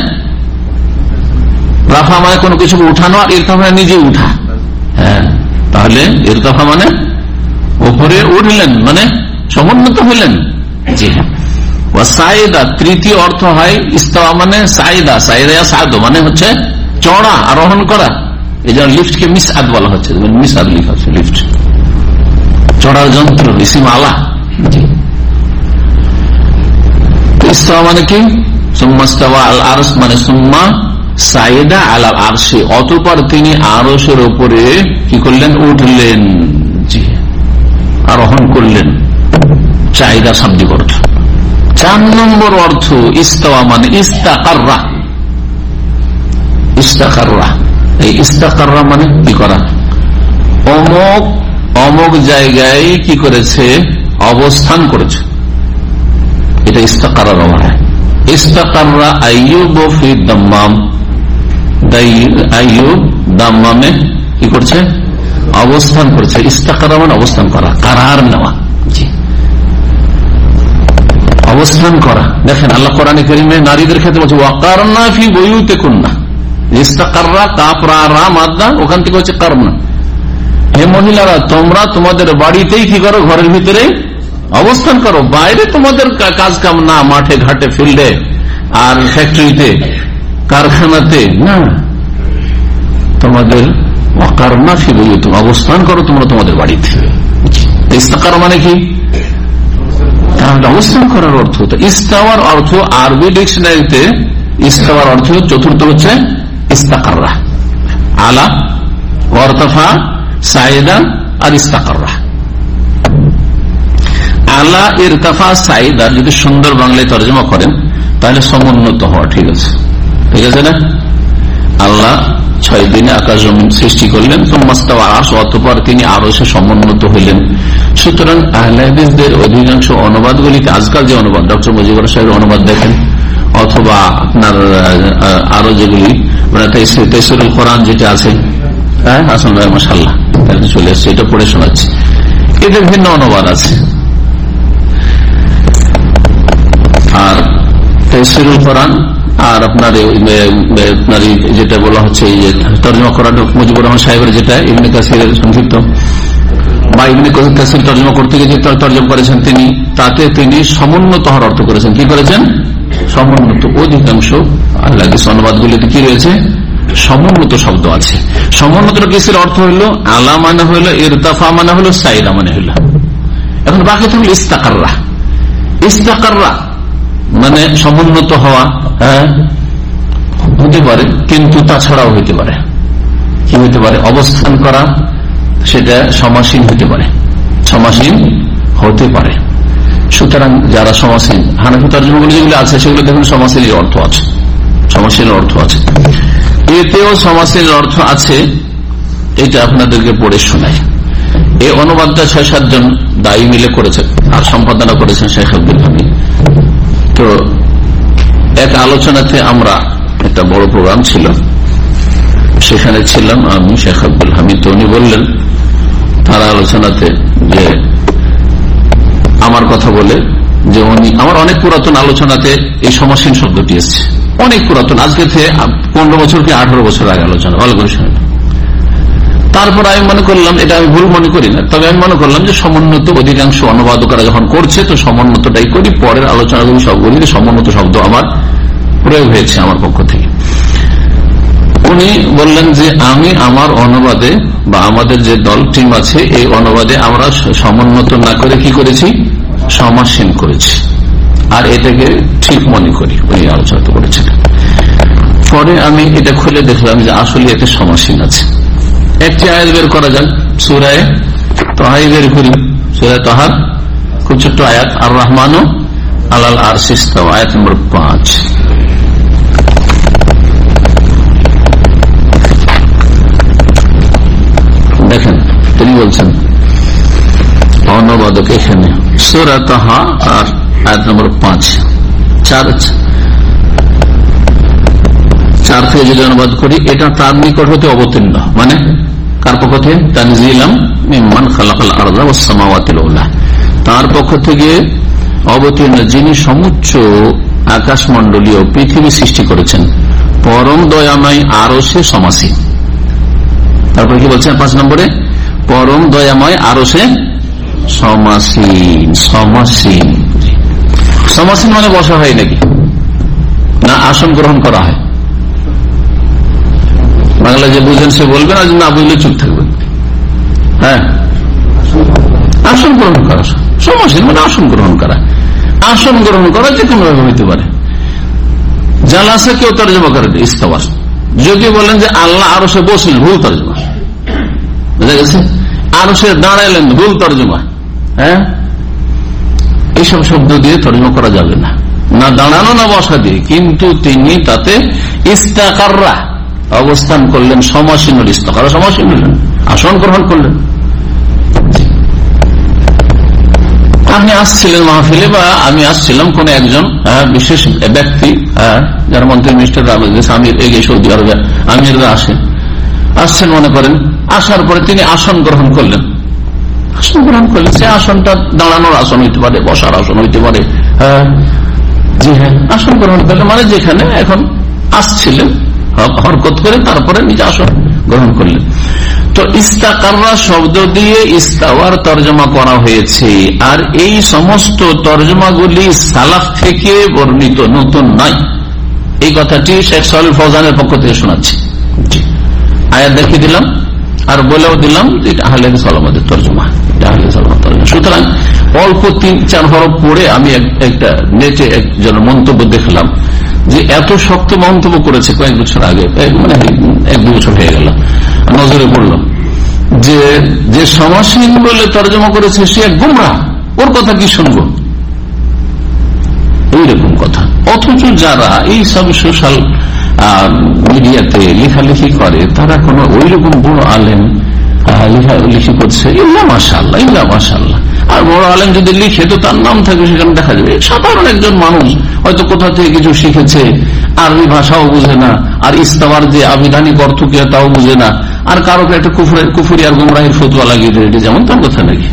রাফা মানে কোনো কিছু উঠানো, আর ইরতাফা নিজে উঠা। হ্যাঁ, তাহলে ইরতাফা মানে উপরে উঠলেন, মানে সমুন্নত হইলেন। জি হ্যাঁ। সাইদা তৃতীয় অর্থ হয় ইস্তাওয়া মানে সাইদা, সাইদা সাদ মানে হচ্ছে চড়া, আরোহণ করা। এই জন্য লিফটকে মিসআদ বলা হচ্ছে, মিসআদ লিখা হচ্ছে লিফট, চড়ার যন্ত্র, ইসিম আলা। ইস্তাওয়া মানে কি? সুম্মা ইস্তাওয়া আল আরশ মানে সুম্মা সাইদা আল আরশে, অতঃপর তিনি আরশের উপরে কি করলেন? উঠলেন। জি, আরোহণ করলেন। চাহিদা শাব্দিক অর্থ। চার নম্বর অর্থ ইস্তাওয়া মানে ইস্তাকাররা। ইস্তাকাররা, এই ইস্তাকাররা মানে কি করা? অমুক অমুক জায়গায় কি করেছে? অবস্থান করেছে, এটা ইস্তাকাররা বলা হয়। ইস্তাকাররা আইয়ুব ফি দাম্মাম, আইয়ুব দাম্মামে কি করছে? অবস্থান করেছে। ইস্তাকাররা মানে অবস্থান করা, কারার নেওয়া। জি, অবস্থান করা। দেখেন আল্লাহ কোরআনে কারীমে নারীদের ক্ষেত্রে বলছে ওয়াকারনা ফি বুয়ুতিকুন্না। ইস্তাকাররা কাফরা রা মাদ্দা, ওখান থেকে হচ্ছে কারনা। হে মহিলারা, তোমরা তোমাদের বাড়িতেই কি করো? ঘরের ভিতরে অবস্থান করো। বাইরে তোমাদের কাজ কাম না, মাঠে ঘাটে ফিল্ডে আর ফ্যাক্টরিতে কারখানাতে না, তোমাদের ওয়াকারনা ফি বুয়ুতিকুন্না, অবস্থান করো তোমরা তোমাদের বাড়িতে। ইস্তাকার মানে কি? অবস্থান করার অর্থ। ইস্তাওয়ার অর্থ আরবি ডিকশনারিতে ইস্তাওয়ার অর্থ চতুর্থ হচ্ছে ইস্তাকাররা, আলা, ওয়ারতাফা, সাইদা আর ইস্তাকাররা। আলা, ইরতাফা, সাইদা যদি সুন্দর বাংলায় তর্জমা করেন তাহলে সমুন্নত হওয়া। ঠিক আছে, ঠিক আছে না? আল্লাহ ছয় দিনে আকাশ জমিন সৃষ্টি করলেন, অতঃপর তিনি আরো সে সমুন্নত হইলেন। সুতরাং আহলে হাদিসদের অধিকাংশ অনুবাদগুলিতে, আজকাল যে অনুবাদ ডক্টর মুজিবুর সাহেবের অনুবাদ দেখেন, অথবা আপনার আরো যেগুলি মানে তাফসীরুল কোরআন যেটা আছে, হ্যাঁ হাসান ভাই মাশাআল্লাহ চলে এসছে, এটা পড়ে শোনাচ্ছি। এদের ভিন্ন অনুবাদ আছে। আর তাফসীরুল কোরআন আর আপনার আপনার যেটা বলা হচ্ছে তর্জমা করা মুজিবুর রহমান সাহেবের, যেটা ইবনে কাসিরের সংক্ষিপ্ত বা ইবনে কাসির তর্জমা করতে গিয়ে যে তর্জমা করেছেন তিনি, তাতে তিনি সমুন্নত হওয়ার অর্থ করেছেন। কি করেছেন? সমুন্নত। অধিকাংশ আল্লাহ অনুবাদগুলিতে কি রয়েছে? সমুন্নত শব্দ আছে। সমুন্নত কিসের অর্থ হইল? আলা মানে হইল, ইরতাফা মানে হইল, সাইদা মানে হইল। এখন বাকি থাকলো ইস্তাকাররা। ইস্তাকাররা মানে সমুন্নত হওয়া, হ্যাঁ হতে পারে, কিন্তু তাছাড়াও হইতে পারে। কি হইতে পারে? অবস্থান করা, সেটা সমাসীন হতে পারে, সমাসীন হতে পারে। সুতরাং যারা সমাসীন, হানাফি তর্জমাগুলি যেগুলো আছে সেগুলো দেখুন সমাসীনের অর্থ আছে, সমাসীনের অর্থ আছে। এতেও সমাসীনের অর্থ আছে, এটা আপনাদেরকে পড়ে শোনাই। এই অনুবাদটা ছয় সাতজন দায়ী মিলে করেছেন আর সম্পাদনা করেছেন শেখ আব্দুল হামিদ। তো এক আলোচনাতে আমরা, একটা বড় প্রোগ্রাম ছিল, সেখানে ছিলাম আমি, শেখ আব্দুল হামিদ। তো উনি বললেন তার আলোচনাতে যে আমার কথা বলে যে উনি, আমার অনেক পুরাতন আলোচনাতে এই সমাসীন শব্দটি এসছে, অনেক পুরাতন, আজকে থেকে পনেরো বছর কি আঠারো বছর আগে আলোচনা, ভালো করে শুনে। তারপর আমি মনে করলাম, এটা আমি ভুল মনে করি না, তবে আমি মনে করলাম যে সমুন্নত অধিকাংশ অনুবাদকরা যখন করছে তো সমুন্নতটাই করি। পরের আলোচনাগুলি সবগুলিতে সমুন্নত শব্দ আমার প্রয়োগ হয়েছে আমার পক্ষ থেকে। উনি বললেন যে আমি আমার অনুবাদে বা আমাদের যে দল টিম আছে এই অনুবাদে আমরা সমুন্নত না করে কি করেছি? সমাসীন করেছি, আর এটাকে ঠিক মনে করি। উনি আলোচনা করেছেন। পরে আমি এটা খুলে দেখলাম যে আসলে এতে সমাসীন আছে। একটি আয়াত বের করা যাক, সূরা তাহাই বের করি। সূরা তাহা খুব ছোট্ট আয়াত, আর রহমানু আলাল আরশি ইস্তাওয়া, আয়াত নম্বর পাঁচ। দেখেন তিনি বলছেন অনুবাদক এখানে সূরা তাহা আর আয়াত নম্বর পাঁচ, চার চার থেকে যদি অনুবাদ করি, এটা তার নিকট হতে অবতীর্ণ, মানে কার পক্ষ থেকে? তানজিলাম মিম্মান খালাকাল আরদা ওয়াস সামাওয়াতিল উলা, তার পক্ষ থেকে অবতীর্ণ যিনি সমুচ্চ আকাশমণ্ডলীয় পৃথিবী সৃষ্টি করেছেন, পরম দয়াময় আরশে সমাসীন। তারপরে কি বলছেন পাঁচ নম্বরে? পরম দয়াময় আরশে সমাসীন। সমাসীন সমাসীন মানে বসা হয় নাকি, না আসন গ্রহণ করা হয়? বাংলা যে বুঝেন সে বলবেন, আর না বুঝলে চুপ থাকবেন। হ্যাঁ, আসন গ্রহণ করা। সমাসীন মানে আসন গ্রহণ করা। আসন গ্রহণ করা যে কোনো ভাবে হইতে পারে। জালাসা কেউ তর্জমা করেন ইস্তাওয়া। যদি বলেন যে আল্লাহ আরশে বসলেন, ভুল তর্জমা। বুঝা গেছে? আরশে দাঁড়াইলেন, ভুল তর্জমা। হ্যাঁ, এইসব শব্দ দিয়ে তর্জমা করা যাবে না, না দাঁড়ানো না বসা দিয়ে। কিন্তু তিনি তাতে ইস্তাকাররা অবস্থান করলেন, সমাসীন হল। ইস্তাকারা সমাসীন হলেন, আসন গ্রহণ করলেন। আপনি আসছিলেন মাহফিলে, বা আমি আসছিলাম, কোন একজন বিশেষ ব্যক্তি, যার মন্ত্রী মিনিস্টার আমির, এই সৌদি আরবে আমিররা আসেন, আসছেন মনে করেন। আসার পরে তিনি আসন গ্রহণ করলেন। আসন গ্রহণ করলেন, সে আসনটা দাঁড়ানোর আসন হইতে পারে, বসার আসন হইতে পারে। হ্যাঁ, জি হ্যাঁ, আসন গ্রহণ করলেন মানে যেখানে এখন আসছিলেন, হরকত করে তারপরে নিজে আসন গ্রহণ করলেন। তো ইস্তাকাররা শব্দ দিয়ে ইস্তাওয়ার তর্জমা করা হয়েছে। আর এই সমস্ত তর্জমাগুলি সালাফ থেকে বর্ণিত, নতুন নয়। এই কথাটি শেখ সালেহ ফৌজানের পক্ষ থেকে শোনাচ্ছি। আয়াত দেখিয়ে দিলাম আর বলেও দিলাম যে আহলে সালামাদের তর্জমা। সুতরাং অল্প তিন চার হরফ পড়ে আমি একটা নেটে একজন মন্তব্য দেখলাম যে এত শক্ত মন্তব্য করেছে কয়েক বছর আগে, মানে এক দু বছর হয়ে গেল, নজরে পড়ল যে যে সমাসীন বলে তর্জমা করেছে সে এক গুমরাহ, ওর কথা কি শুনবো, এইরকম কথা। অথচ যারা এই সব সোশ্যাল মিডিয়াতে লেখালেখি করে তারা কোন ওই রকম বড় আলেম লেখালেখি করছে, ইল্লা মাশাআল্লাহ, ইল্লা মাশাআল্লাহ। আর বড় আলেম যদি লিখে তো তার নাম থাকবে, সেখানে দেখা যাবে। সাধারণ একজন মানুষ হয়তো কোথা থেকে কিছু শিখেছে, আরবি ভাষাও বুঝে না, আর ইস্তাওয়ার যে আবিধানিক অর্থ কি তাও বুঝে না, আর কারো একটা কুফরের কুফরি আর গুমরাহির ফতোয়া লাগিয়ে দেয়, এটা যেমন তার কথা নাকি।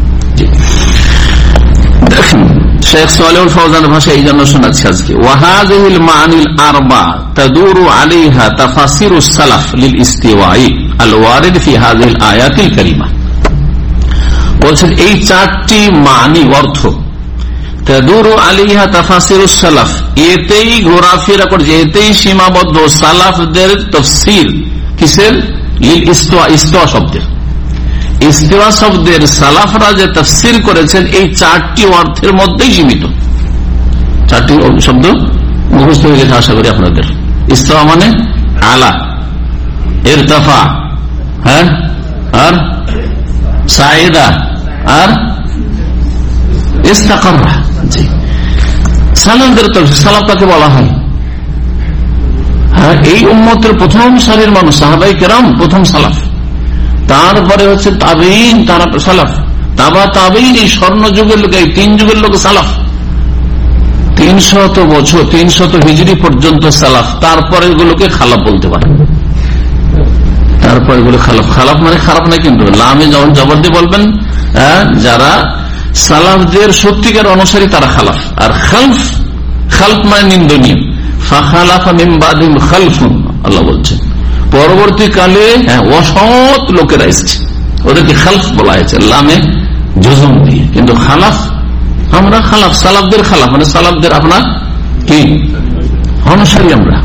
দেখেন শেখ সালেহুল ফৌজানের ভাষা এই জন্য শোনাচ্ছি আজকে। ওয়াহাযিহিল মাআনিল আরবা তাদুরু আলাইহা তাফাসিরুস সালাফ লিল ইস্তিওয়াই আল ওয়ারিদ ফি হাযিহিল আয়াতিল কারিমা। বলছেন এই চারটি মানি অর্থ, তাদুরু আলাইহা তাফাসিরুস সালাফ, এতেই ঘোরাফেরা করছে, এতেই সীমাবদ্ধ সালাফদের তাফসীর। কিসের? লিল ইস্তিওয়া, ইস্তিওয়া শব্দের। ইস্তিওয়া শব্দের সালাফরা যে তাফসীর করেছেন এই চারটি অর্থের মধ্যেই সীমিত। চারটি শব্দ মুখস্থ হয়ে গেছে আশা করি আপনাদের। ইস্তিওয়া মানে আলা, ইরতাফা, হ্যাঁ, আর সাইদা, আর ইস্তাকাররা। জি, সালাফদের তাফসীর, সালাফ কাকে বলা হয়? হ্যাঁ, এই উম্মতের প্রথম সারির মানুষ সাহাবায়ে কেরাম প্রথম সালাফ, তারপরে হচ্ছে তাবেঈন, তারা সালাফ, তাবা তাবেঈন, এই স্বর্ণ যুগের লোক, এই তিন যুগের লোক সালাফ। তিনশত বছর, তিনশত হিজরি পর্যন্ত সালাফ। তারপরে এগুলোকে খালাফ বলতে পারে, তারপর এগুলো খালাফ। খালাফ মানে খারাপ না, কিন্তু লামে যখন জবর দিয়ে বলবেন, যারা সালাফদের সত্যিকার অনুসারী তারা খালাফ। আর খালফ, খালফ মানে নিন্দনীয়। ফাখালাফা মিন বাদিহিম খালফুন, আল্লাহ বলছেন পরবর্তীকালে অসৎ লোকেরা এসেছে, ওদেরকে খালফ বলা হয়েছে লামে জজম দিয়ে। কিন্তু খালাফ, আমরা খালাফ, সালাফদের খালাফ মানে সালাফদের আপনার কি অনুসারী আমরা।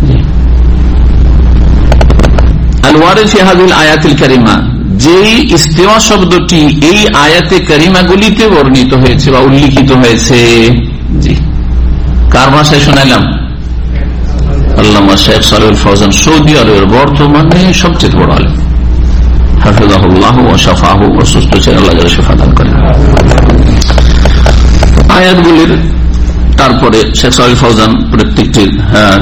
আল ওয়ারিদ ফি হাযিহিল আয়াতিল কারিমা, যেই ইস্তিওয়া শব্দটি এই আয়াতে কারিমাগুলিতে বর্ণিত হয়েছে বা উল্লিখিত হয়েছে। জি, কার ভাষায় শোনাইলাম? আল্লামা শেখ সালেহুল ফৌজান, সৌদি আরবের বর্তমানে সবচেয়ে বড় আলেম, হাফিজাহুল্লাহ ওয়া শাফাহু, অসুস্থ ছিলেন, আল্লাহ যারা শিফা দান করেন। আয়াতগুলির তারপরে শেখ সালেহুল ফৌজান প্রত্যেকটির হ্যাঁ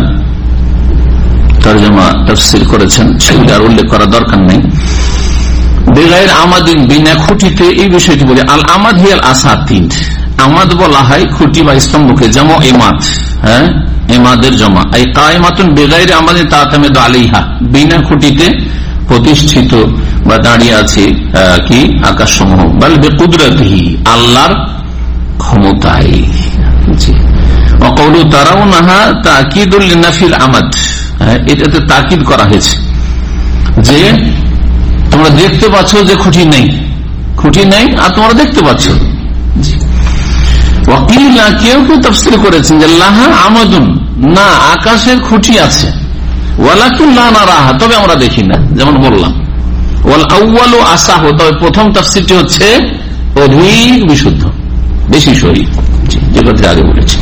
তরজমা তাফসীর করেছেন, সেগুলি আর উল্লেখ করা দরকার নেই। বেগাইর আমাদিন, বিনা খুঁটিতে, এই বিষয়টি বলে। আল আমাদ হিয়াল আসাতিন, আমাদ বলা হয় খুঁটি বা স্তম্ভকে, জামা ইমাদ, হ্যাঁ ইমাদের জমা। এই কায়েমাতুন বেগাইরে আমাদের তাতামেদ আলাইহা, বিনা খুঁটিতে প্রতিষ্ঠিত বা দাঁড়িয়ে আছে কি আকাশসমূহ, বল বিকুদরতিহি, আল্লাহর ক্ষমতায়। ওয়াকাউলু তারাউনাহা তাকিদুল লিনাফিল আমাদ, এটাতে তাকিদ করা হয়েছে যে তোমরা দেখতে পাচ্ছ যে খুঁটি নেই, খুঁটি নেই আর তোমরা দেখতে পাচ্ছ। ওয়াকিলা কেউ কেউ তাফসীর করেছেন যে লাহা আমাদুন, না আকাশের খুঁটি আছে, ওয়ালাকিন লা নারাহা, তবে আমরা দেখি না, যেমন বললাম। ওয়াল আউয়ালু আসাহু, তবে প্রথম তাফসীরটি হচ্ছে অধিক বিশুদ্ধ, বেশি সহি, যে কথা আগে বলেছি।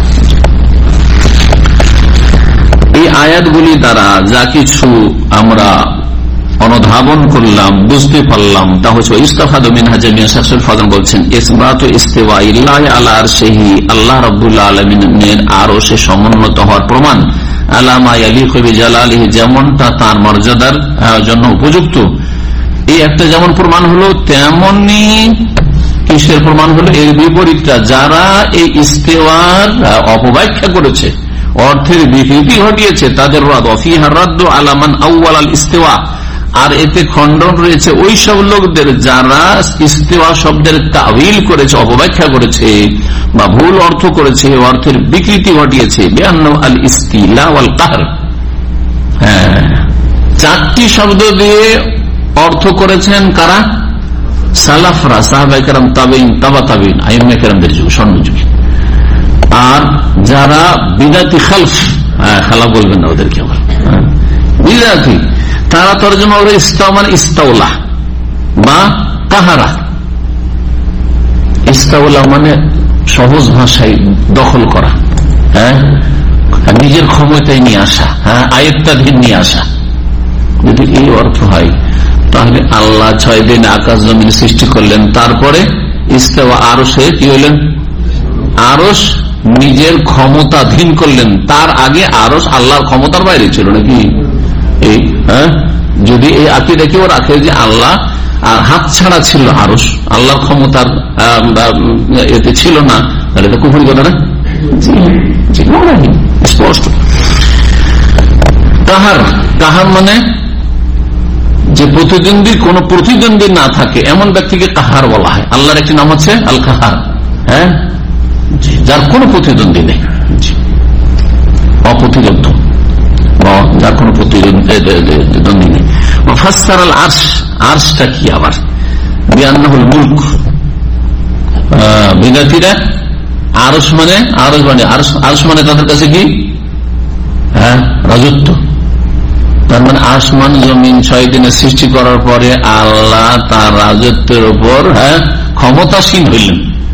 এই আয়াতগুলি দ্বারা যা কিছু আমরা অনুধাবন করলাম, বুঝতে পারলাম, তা হচ্ছে ইস্তাফাদু মিনহা জামিআন। শাইখুল ফাযল বলছেন ইসবাতু ইস্তিওয়াইল্লাহি আলা আরশিহি, আল্লাহ রাব্বুল আলামিনের আরশে সমুন্নত হওয়ার প্রমাণ, আলা মা ইয়ালিকু বিজালালিহি, যেমনটা তার মর্যাদার জন্য উপযুক্ত। এই একটা যেমন প্রমাণ হলো, তেমনি কিসের প্রমাণ হলো? এর বিপরীতটা, যারা এই ইস্তেওয়ার অপব্যাখ্যা করেছে, অর্থের বিকৃতি ঘটিয়েছে, তাদের রাদ ফিহা রাদ্দু আলা মান আউয়াল আল ইস্তেওয়া, আর এতে খণ্ডন রয়েছে ওই সব লোকদের যারা ইস্তেওয়া শব্দের তাওয়িল করেছে, অপব্যাখ্যা করেছে বা ভুল অর্থ করেছে, অর্থের বিকৃতি ঘটিয়েছে। বিআন্নাহু আল ইস্তিলা ওয়াল কাহর, হ্যাঁ, চারটি শব্দ দিয়ে অর্থ করেছেন কারা? সালাফরা, সাহাবায়ে কেরাম, তাবেঈন, তাবা তাবেঈন, আইম্মায়ে কেরামদের যুগ, স্বর্ণযুগে। আর যারা বিদাতি খালফ, খালাফ বলবেন না ওদেরকে আবার, বিদাতি, তারা তরজমা করে ইস্তাওয়া মানে ইস্তাওলা বা কাহারা। ইস্তাওলা মানে সহজ ভাষায় দখল করা, হ্যাঁ, নিজের ক্ষমতায় নিয়ে আসা, হ্যাঁ, আয়ত্তাধীন নিয়ে আসা। যদি এই অর্থ হয়, তাহলে আল্লাহ ছয় দিন আকাশ জমিন সৃষ্টি করলেন, তারপরে ইস্তাওয়া আরশে কি হইলেন? আরশ নিজের ক্ষমতাধীন করলেন। তার আগে আরশ আল্লাহর ক্ষমতার বাইরে ছিল নাকি? এই হ্যাঁ, যদি এই আকীদা কেউ রাখে যে আল্লাহ আর হাত ছাড়া ছিল আরশ, আল্লাহর ক্ষমতার এতে ছিল না, তাহলে তো কুফরি কথা না? স্পষ্ট। কাহার, কাহার মানে যে প্রতিদ্বন্দ্বী, কোন প্রতিদ্বন্দ্বী না থাকে এমন ব্যক্তিকে কাহার বলা হয়। আল্লাহর একটি নাম হচ্ছে আল কাহার, হ্যাঁ, যার কোন প্রতিদ্বন্দ্বী নেই, অপ্রতিরোধ, যার কোন প্রতিদ্বন্দ্বী নেই। ফাসসার আল আরশ, আরশটা কি আবার? বিআন্নাহুল মুলক, বিদাতিরা আরশ মানে, আরশ মানে আরশ মানে তাদের কাছে কি? হ্যাঁ, রাজত্ব। তার মানে আসমান জমিন ছয় দিনে সৃষ্টি করার পরে আল্লাহ তার রাজত্বের উপর, হ্যাঁ, ক্ষমতাসীন হইলেন,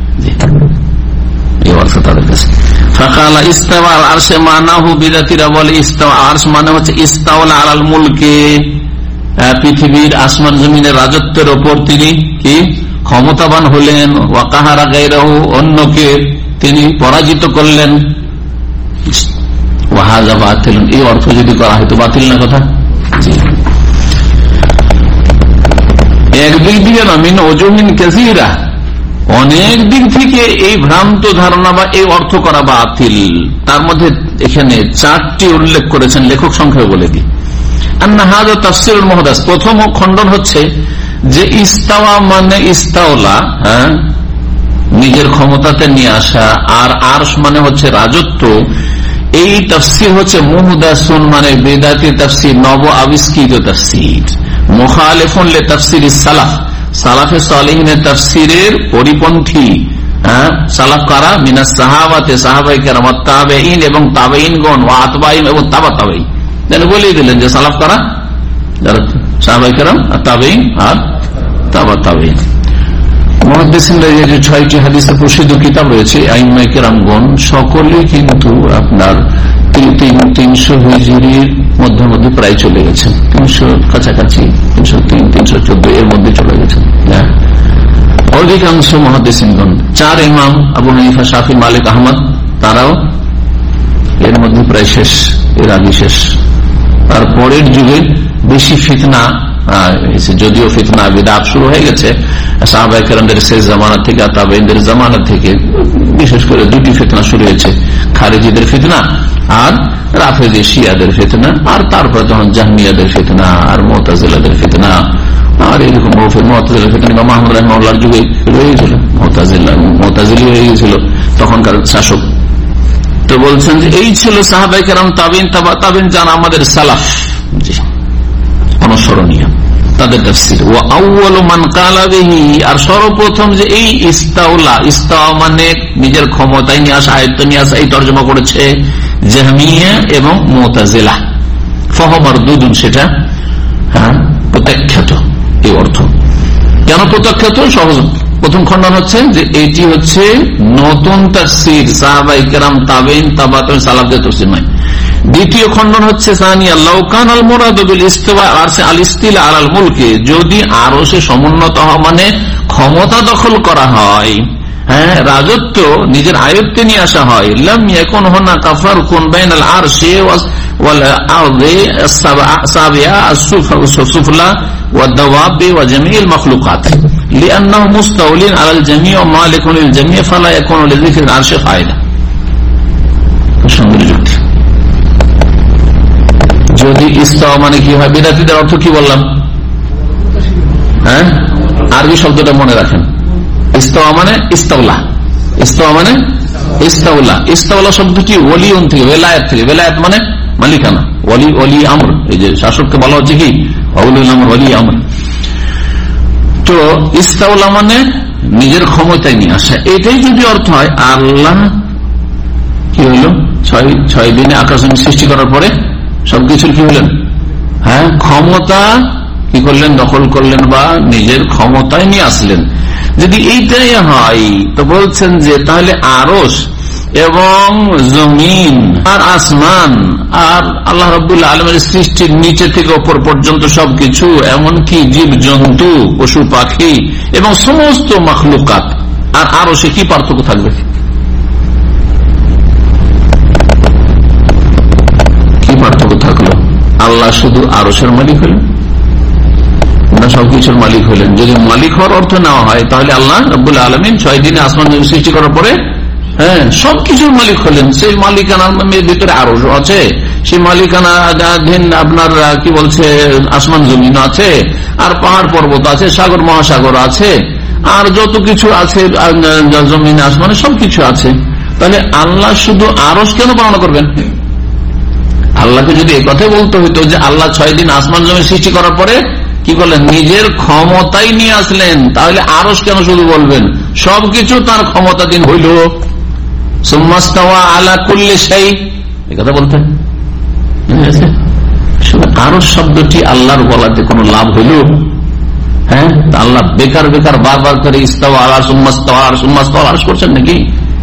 এই অর্থ তাদের কাছে। ফাকালা ইস্তাওয়া আল আরশে মানাহু, বিদাতিরা বলে ইস্তাওয়া আরশ মানে হচ্ছে ইস্তাওলা আলাল মুলকে, পৃথিবীর আসমান জমিনের রাজত্বের উপর তিনি কি ক্ষমতাবান হলেন। ওয়া কাহারা গায়রাহু, অন্যকে তিনি পরাজিত করলেন। ওয়াহাযা বাতিল, এই অর্থ যদি করা হয় তো বাতিল না কথা? একদিক দিয়ে না, মিন ওজুহিন কাসীরা, অনেক দিক থেকে এই ভ্রান্ত ধারণা বা এই অর্থ করা বাতিল। তার মধ্যে এখানে চারটি উল্লেখ করেছেন লেখক, সংখ্যা বলে দিই। আন্না হাযা তাফসীরুল মুহদাস, প্রথম খণ্ডন হচ্ছে যে ইস্তাওয়া মানে ইস্তাওলা, হ্যাঁ, নিজের ক্ষমতাতে নিয়ে আসা, আর আরশ মানে হচ্ছে রাজত্ব। এই তাফসীর হচ্ছে মুহদাসুন মানে বেদাতি তাফসীর, নব আবিষ্কৃত তাফসীর। মুখালিফুন লি তাফসীরিস সালাফ, সালাফে সালেহিনের তাফসীরের পরিপন্থী। হ্যাঁ, সালাফ কারা? মিনাস সাহাবাতে, সাহাবায়ে কেরাম, তাবেঈন এবং তাবেঈনগণ, ওয়া আতবাঈন এবং তাবা তাবেঈন। তাহলে বলেই দিলেন যে সালাফ কারা? যারা সাহাবায়ে কেরাম, তাবেঈন আর তাবা তাবেঈন। মুহাদ্দিসিনরা যে ছয়টি হাদিসের প্রসিদ্ধ কিতাব রয়েছে, আইম্মায়ে কেরামগণ সকলে কিন্তু আপনার তিনশো হিজরির মধ্যে মধ্যে প্রায় চলে গেছেন, তিনশো কাছাকাছি, তিনশো তিন তিনশো চোদ্দ এর মধ্যে চলে গেছেন। হ্যাঁ, অধিকাংশ মুহাদ্দিসিনগণ, চার ইমাম আবু হানিফা, শাফি, মালিক, আহমদ, তারাও এর মধ্যে প্রায় শেষ, এর আগে শেষ। তারপরের যুগে বেশি ফিতনা, যদিও ফিতনা বিদআত শুরু হয়ে গেছে সাহাবায়ে কেরামদের শেষ জামানা থেকে, তাবেঈনদের জামানা থেকে বিশেষ করে দুটি ফিতনা শুরু হয়েছে, খারিজিদের ফিতনা আর রাফেজি শিয়াদের ফিতনা, আর তারপর তখন জাহমিয়াদের ফিতনা আর মুতাজিলাদের ফিতনা, আর এরকম মুতাজিলা ফিতনা ইমাম আহমদ রাহিমাহুল্লাহর যুগে শুরু হয়েছিল, মুতাজিলা মুতাজিলি হয়ে গেছিল তখনকার শাসক। তো বলছেন যে এই ছিল সাহাবায়ে কেরাম, তাবিন, তাবা তাবিন, যারা আমাদের সালাফ, অনুসরণীয় তাদের তাফসীর। ওয়া আউয়ালু মান ক্বালা বিহি, আর সর্বপ্রথম যে এই ইস্তাওলা, ইস্তাওয়া মানে নিজের ক্ষমতায় নিয়ে আসা, আয়ত্ত নিয়ে আসা, এই তরজমা করেছে জাহমিয়া এবং মুতাজিলা। ফাহুয়া মারদুদুন, সেটা হ্যাঁ প্রত্যাখ্যাত, এই অর্থ। কেন প্রত্যাখ্যাত? সহজ। প্রথম খণ্ডন হচ্ছে যে এটি হচ্ছে নতুন তাফসীর, সাহাবায়ে কেরাম, তাবিন, তাবা তাবিন, সালাফদের তাফসীর নয়। দ্বিতীয় খণ্ডন হচ্ছে সানিয়া লাউ কানাল মুরাদু বিল ইস্তিওয়া আরশে আল ইস্তিলা আলাল মুলকে, যদি আরশে সমুন্নত হওয়া মানে ক্ষমতা দখল করা হয়, হ্যাঁ রাজত্ব নিজের আয়ত্তে নিয়ে আসা হয়, লাম ইয়াকুন হুনাকা ফারকুন বাইনাল আরশি ওয়াল আরদি আস-সাবিয়া আস-সুফলা ওয়াদ দাওয়াবি ওয়া জামিল মাখলুকাত লিআন্নাহু মুস্তাওলিন আলাল জামি' ওয়া মালিকুন লিল জামি' ফালা ইয়াকুনু লিযিকরিল আরশি ফায়দা। যদি ইস্তাওয়া মানে কি হয়, বিদাতীদের অর্থ কি বললাম? হ্যাঁ, আরবি শব্দটা মনে রাখেন। ইস্তাওয়া মানে ইস্তাওলা, ইস্তাওয়া মানে ইস্তাওলা। ইস্তাওলা শব্দটি ওলিউন থেকে, বেলায়েত থেকে। বেলায়েত মানে মালিকানা, ওলি, ওলি আমর। এই যে শাসককে বলা হচ্ছে কি ওলিউল আমর, ওলি আমর। তো ইস্তাওলা মানে নিজের ক্ষমতায় নিয়ে আসা। এটাই যদি অর্থ হয়, আল্লাহ কি হইল, ছয় ছয় দিনে আকাশ সৃষ্টি করার পরে সবকিছুর কি হলেন, হ্যাঁ ক্ষমতা কি করলেন, দখল করলেন বা নিজের ক্ষমতায় নিয়ে আসলেন। যদি এইটাই হয় তো বলছেন যে তাহলে আরশ এবং জমিন আর আসমান আর আল্লাহ রাব্বুল আলামিনের সৃষ্টির নিচে থেকে উপর পর্যন্ত সবকিছু, এমনকি জীব জন্তু, পশু পাখি এবং সমস্ত মাখলুকাত আর আরশে কি পার্থক্য থাকবে? পার্থক্য থাকলো? আল্লাহ শুধু আরশের মালিক হলেন না সবকিছুর মালিক হলেন? যদি মালিক হওয়ার অর্থ নেওয়া হয় তাহলে আল্লাহ রাব্বুল আলামিন ছয় দিনে আসমান সৃষ্টি করার পরে হ্যাঁ সবকিছুর মালিক হলেন। সেই মালিকানার ভিতরে আরশ আছে, সেই মালিকানাধীন আপনার কি বলছে আসমান জমিন আছে, আর পাহাড় পর্বত আছে, সাগর মহাসাগর আছে, আর যত কিছু আছে জমিনে আসমানে সবকিছু আছে। তাহলে আল্লাহ শুধু আরশ কেন বর্ণনা করবেন? আল্লাহকে যদি এই কথা বলতে হইতো যে আল্লাহ ছয় দিন আসমান জমি সৃষ্টি করার পরে কি করলেন, নিজের ক্ষমতায় নিয়ে আসলেন, তাহলে আরশ কেন শুধু বলবেন? সবকিছু তার ক্ষমতাধীন হইল। সুম্মাস্তাওয়া আলা কুল্লি শাই, এই কথা বলতেন। আরশ শব্দটি আল্লাহর বলাতে কোনো লাভ হইল? হ্যাঁ, আল্লাহ বেকার বেকার বারবার করে ইস্তাওয়া আলা সুম্মাস্তাওয়া আর সুম্মাস্তাওয়া আরশ করছেন নাকি?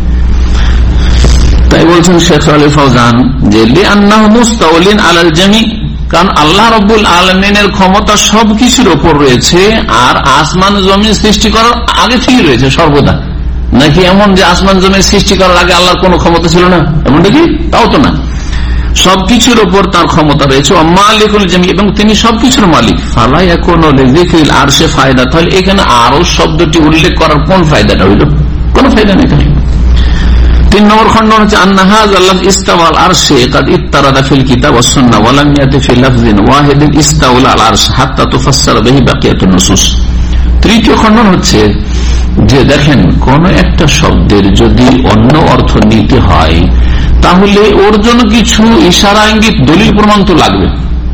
তাই বলছেন শেখ সালেহ ফাওজান যে লিআন্নাহু মুস্তাওলিন আলাল জামি', কারণ আল্লাহ রাব্বুল আলামিনের ক্ষমতা সবকিছুর উপর রয়েছে, আর আসমান জমিন সৃষ্টি করার আগে থেকে রয়েছে সর্বদা। নাকি এমন যে আসমান জমিন সৃষ্টি করার আগে আল্লাহর কোনো ক্ষমতা ছিল না, এমনটা কি? তাও তো না, সবকিছুর উপর তার ক্ষমতা রয়েছে। মালিকুল জামি', এবং তিনি সবকিছুর মালিক। ফালা ইয়াকুনু লিযিকরিল আরশি ফায়দা, তাহলে এখানে আরশ শব্দটি উল্লেখ করার কোন ফায়দাটা হইল? কোনো ফায়দা নেই। তিন নম্বর খণ্ডন হচ্ছে আন্না হাযাল লাফজ ইস্তাওয়া আল আরশি কাদ ইত্তারাদা ফিল কিতাব ওয়াস সুন্নাহ ওয়া লাম ইয়াতি ফি লাফজিন ওয়াহিদিন ইস্তাওলা আল আরশ হাত্তা তুফাসসার বিহি বাকিয়াতুন নুসুস। তৃতীয় খণ্ডন হচ্ছে যে দেখেন, কোন একটা শব্দের যদি অন্য অর্থ নিতে হয় তাহলে ওর জন্য কিছু ইশারা, ইঙ্গিত, দলিল, প্রমাণ তো লাগবে।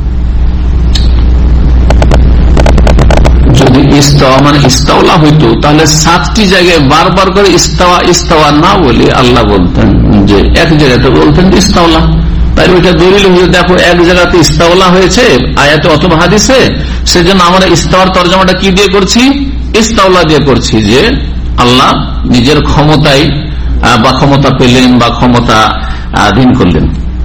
যদি ইস্তাওয়া মানে ইস্তাওলা হইতো তাহলে সাতটি জায়গায় বারবার করে ইস্তাওয়া ইস্তাওয়া না বলে আল্লাহ বলতেন যে এক জায়গাতে বলতেন ইস্তাওলা। তাই ওইটা দলিল হয়ে দেখো এক জায়গাতে ইস্তাওলা হয়েছে আয়াতে অথবা হাদিসে, সেজন্য আমরা ইস্তাওয়ার তরজমাটা কি দিয়ে করছি? ইস্তাওলা দিয়ে করছি, যে আল্লাহ নিজের ক্ষমতায় বা ক্ষমতা পেলেন বা ক্ষমতা আধীন করলেন।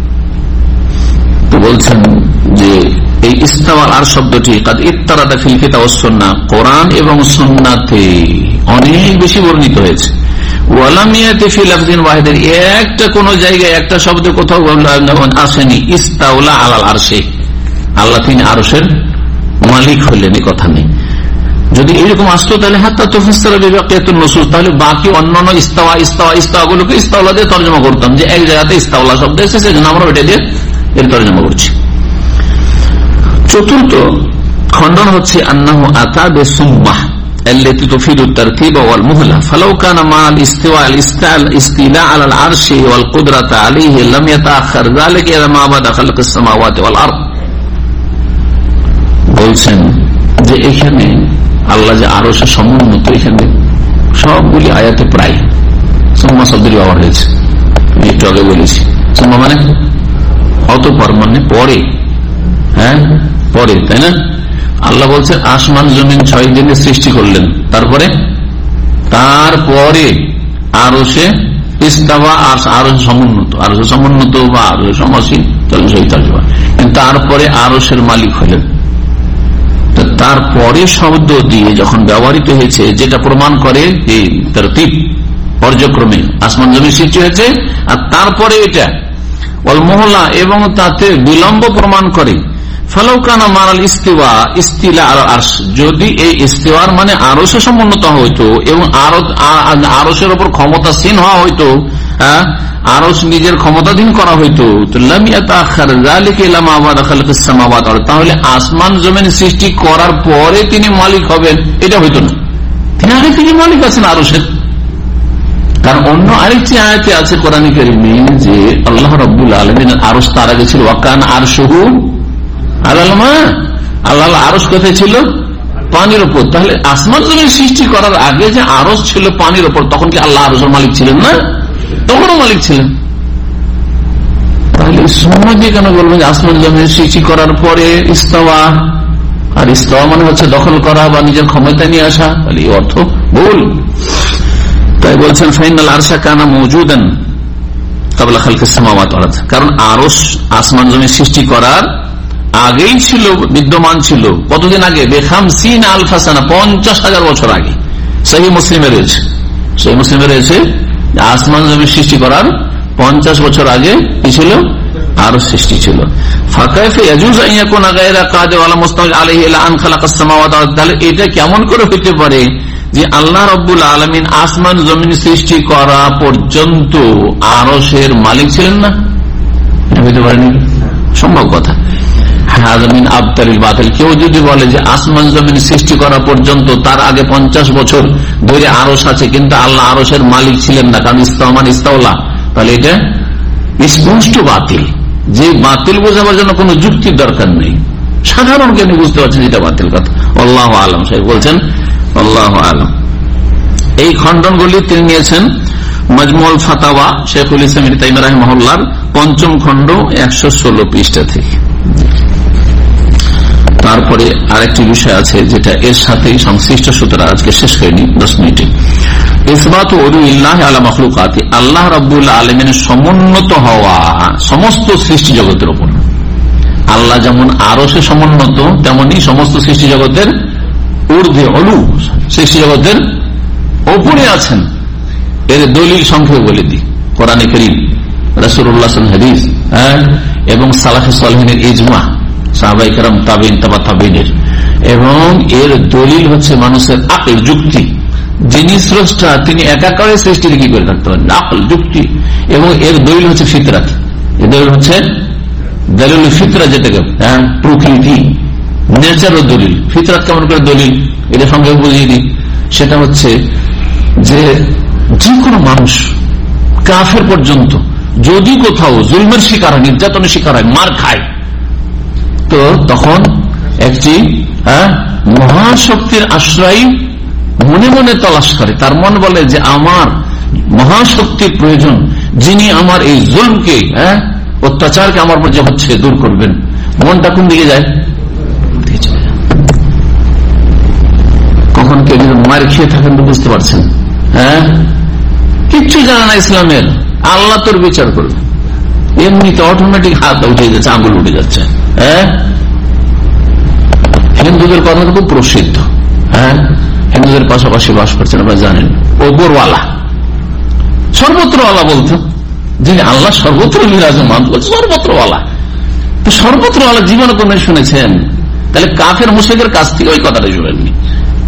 তো বলছেন যে এই ইস্তাওয়াল আর শব্দটি কাদ ইত্তারাদা ফিল কিতাব ওয়াস সুন্নাহ, কোরআন এবং সুন্নাতে অনেক বেশি বর্ণিত হয়েছে। ওয়া লাম ইয়াতি ফি লাফজিন ওয়াহিদিন, একটা কোন জায়গায় একটা শব্দ কোথাও আসেনি ইস্তাওলা আলাল আরশি, আল্লাহ তিনি আরশের মালিক হলেন, এই কথা নেই। যদি এরকম আসতো তাহলে হাত্তা তুফাসসারা বিবাকিয়াতুন নুসুস, তাহলে বাকি অন্যান্য ইস্তাওয়া ইস্তাওয়া ইস্তাওয়া গুলোকে ইস্তাওলা দিয়ে তরজমা করতাম, যে এক জায়গাতে ইস্তাওলা শব্দ এসেছে সেজন্য আমরা ওইটা দিয়ে এর তরজমা করছি। চতুর্থ খণ্ডন হচ্ছে আন্নাহু আতা বিসুম্মাহ, التي تفيد الترتيب والمهلة فلو كان مع الاستواء الاستيلاء على العرش والقدرة عليه لم يتأخر ذلك إلى ما بعد خلق السماوات والأرض বলছেন যে এখানে আল্লাহ যে আরশের সমুন্নত, এখানে সবগুলি আয়াতে প্রায় সুম্মা শব্দের ব্যবহার হয়েছে, একটু আগে বলেছি। সুম্মা মানে অতঃপর, মানে পরে, হ্যাঁ পরে, তাই না? আল্লাহ বলছেন আসমান জমিন ছয় দিনে সৃষ্টি করলেন, তারপরে তারপরে আরশে ইস্তাওয়া, আরশ সমুন্নত, আরশ সমুন্নত বা আরশ সমাসীন, তারপরে আরশের মালিক হলেন। তারপরে শব্দ দিয়ে যখন ব্যবহৃত হয়েছে, যেটা প্রমাণ করে এই তারতিব পর্যায়ক্রমে আসমান জমিন সৃষ্টি হয়েছে, আর তারপরে এটা ওয়াল মুহলা এবং তাতে বিলম্ব প্রমাণ করে। ফালাউকানা মারাল ইস্তিওয়া ইস্তিলা আল আরশ, যদি এই ইস্তিওয়ার মানে আরশে সমুন্নত হইতো এবং আরশের উপর ক্ষমতাসীন হওয়া হইতো, হ্যাঁ আরশ নিজের ক্ষমতাধীন করা হইতো, তাহলে আসমান জমিন সৃষ্টি করার পরে তিনি মালিক হবেন, এটা হইতো না। তিনি আগে তিনি মালিক আছেন আরশের। কারণ অন্য আরেকটি আয়াতে আছে কোরআন কারীমে যে আল্লাহ রাব্বুল আলামিনের আরশ তার আগে ছিল ওয়াকান আরশুহু আলাল মা, আল্লাহ আরশ কোথায় ছিল? পানির উপর। তাহলে আসমান জমিন সৃষ্টি করার আগে যে আরশ ছিল পানির উপর, তখন কি আল্লাহ আরশের মালিক ছিলেন না? তখনও মালিক ছিলেন। তাহলে সুন্নাহ দিয়ে কেন বলবেন যে আসমান জমিন সৃষ্টি করার পরে ইস্তাওয়া, আর ইস্তাওয়া মানে হচ্ছে দখল করা বা নিজের ক্ষমতা নিয়ে আসা, তাহলে এই অর্থ ভুল। তাই বলছেন ফাইনাল আরশা কানা মওজুদান ক্বাবলা খালকিস সামাওয়াতি ওয়াল আরদ, কারণ আরশ আসমান জমিন সৃষ্টি করার আগেই ছিল, বিদ্যমান ছিল। কতদিন আগে? বেখামসিনা আলফা সানা, পঞ্চাশ হাজার বছর আগে। সহিহ মুসলিমে রয়েছে, সহিহ মুসলিমে রয়েছে আসমান জমিন সৃষ্টি করার পঞ্চাশ বছর আগে কি ছিল? আরো সৃষ্টি ছিল। তাহলে এটা কেমন করে হইতে পারে যে আল্লাহ রাব্বুল আলামিন আসমান জমিন সৃষ্টি করা পর্যন্ত আরশের মালিক ছিলেন না? এটা হইতে পারেনি, সম্ভব কথা। হাজামিন আবতালিল বাতিল, কেউ যদি বলে যে আসমান জমিন সৃষ্টি করা পর্যন্ত তার আগে পঞ্চাশ বছর ধরে আরশ আছে, কিন্তু আল্লাহ আরশের মালিক ছিলেন না, কারণ ইস্তাওমান ইস্তাওলা, তাহলে এটা স্পষ্ট বাতিল। যে বাতিল বোঝাবার জন্য কোন যুক্তির দরকার নেই, সাধারণ জ্ঞানী বুঝতে পারছেন এটা বাতিল কথা। আল্লাহু আলাম, সাহেব বলছেন আল্লাহু আলাম। এই খণ্ডনগুলি তিনি নিয়েছেন মাজমুল ফাতাওয়া শেখুল ইসলাম ইবনে তাইমিয়া রাহিমাহুল্লাহর পঞ্চম খণ্ড একশো ষোলো পৃষ্ঠা থেকে। তারপরে আরেকটি বিষয় আছে যেটা এর সাথেই সংশ্লিষ্ট, সুতরাং আজকে শেষ হয়নি দশ মিনিটে। ইসবাতু উলুইল্লাহি আলা মাখলুকাতি, আল্লাহ রাব্বুল আলামিনের সমুন্নত হওয়া সমস্ত সৃষ্টি জগতের উপর। আল্লাহ যেমন আরশে সমুন্নত, তেমনি সমস্ত সৃষ্টি জগতের ঊর্ধ্বে, অলু সৃষ্টি জগতের ওপরে আছেন। এর দলিল সংখ্যা বলে দিই, কোরআনে কারীম, রাসূলুল্লাহ সাল্লাল্লাহু আলাইহি হাদিস, হ্যাঁ এবং সালাফে সালেহিনের ইজমা, সাহাবায়ে কেরাম, তাবেঈন, তাবা তাবেঈনের। এবং এর দলিল হচ্ছে মানুষের আকল, যুক্তি। যিনি স্রষ্টা তিনি একাকারে সৃষ্টির কি করে থাকতে পারেন, আকল, যুক্তি। এবং এর দলিল হচ্ছে ফিতরাত, এর দলিল হচ্ছে দলিল ফিতরা, যেটাকে হ্যাঁ প্রকৃতি, নেচার দলিল। ফিতরাত কেমন করে দলিল, এটা সঙ্গে বুঝিয়ে দিই। সেটা হচ্ছে যে যে কোনো মানুষ, কাফের পর্যন্ত, যদি কোথাও জুলমের শিকার হয়, নির্যাতনের শিকার হয়, মার খায়, তো তখন একটি হ্যাঁ মহাশক্তির আশ্রয় মনে মনে তলাশ করে। তার মন বলে যে আমার মহাশক্তির প্রয়োজন, যিনি আমার এই জুলমকে, হ্যাঁ অত্যাচারকে আমার উপর যে হচ্ছে দূর করবেন। মনটা কোন দিকে যায়? কখন কেউ মার খেয়ে থাকেন তো বুঝতে পারছেন, হ্যাঁ কিচ্ছু জানে না ইসলামের, আল্লাহ তোর বিচার করবে, এমনিতে অটোমেটিক হাত উঠে যাচ্ছে, আঙুল উঠে যাচ্ছে। হ্যাঁ হিন্দুদের কথা খুব প্রসিদ্ধ, হ্যাঁ হিন্দুদের পাশাপাশি বাস করছেন, আপনারা জানেন, ওপরওয়ালা, সর্বত্রওয়ালা বলতো, যিনি আল্লাহ সর্বত্র বিরাজমান, সর্বত্রওয়ালা। তো সর্বত্রওয়ালা জীবনে কোন শুনেছেন? তাহলে কাফের মুশরিকের কাছ থেকে ওই কথাটা শুনেননি।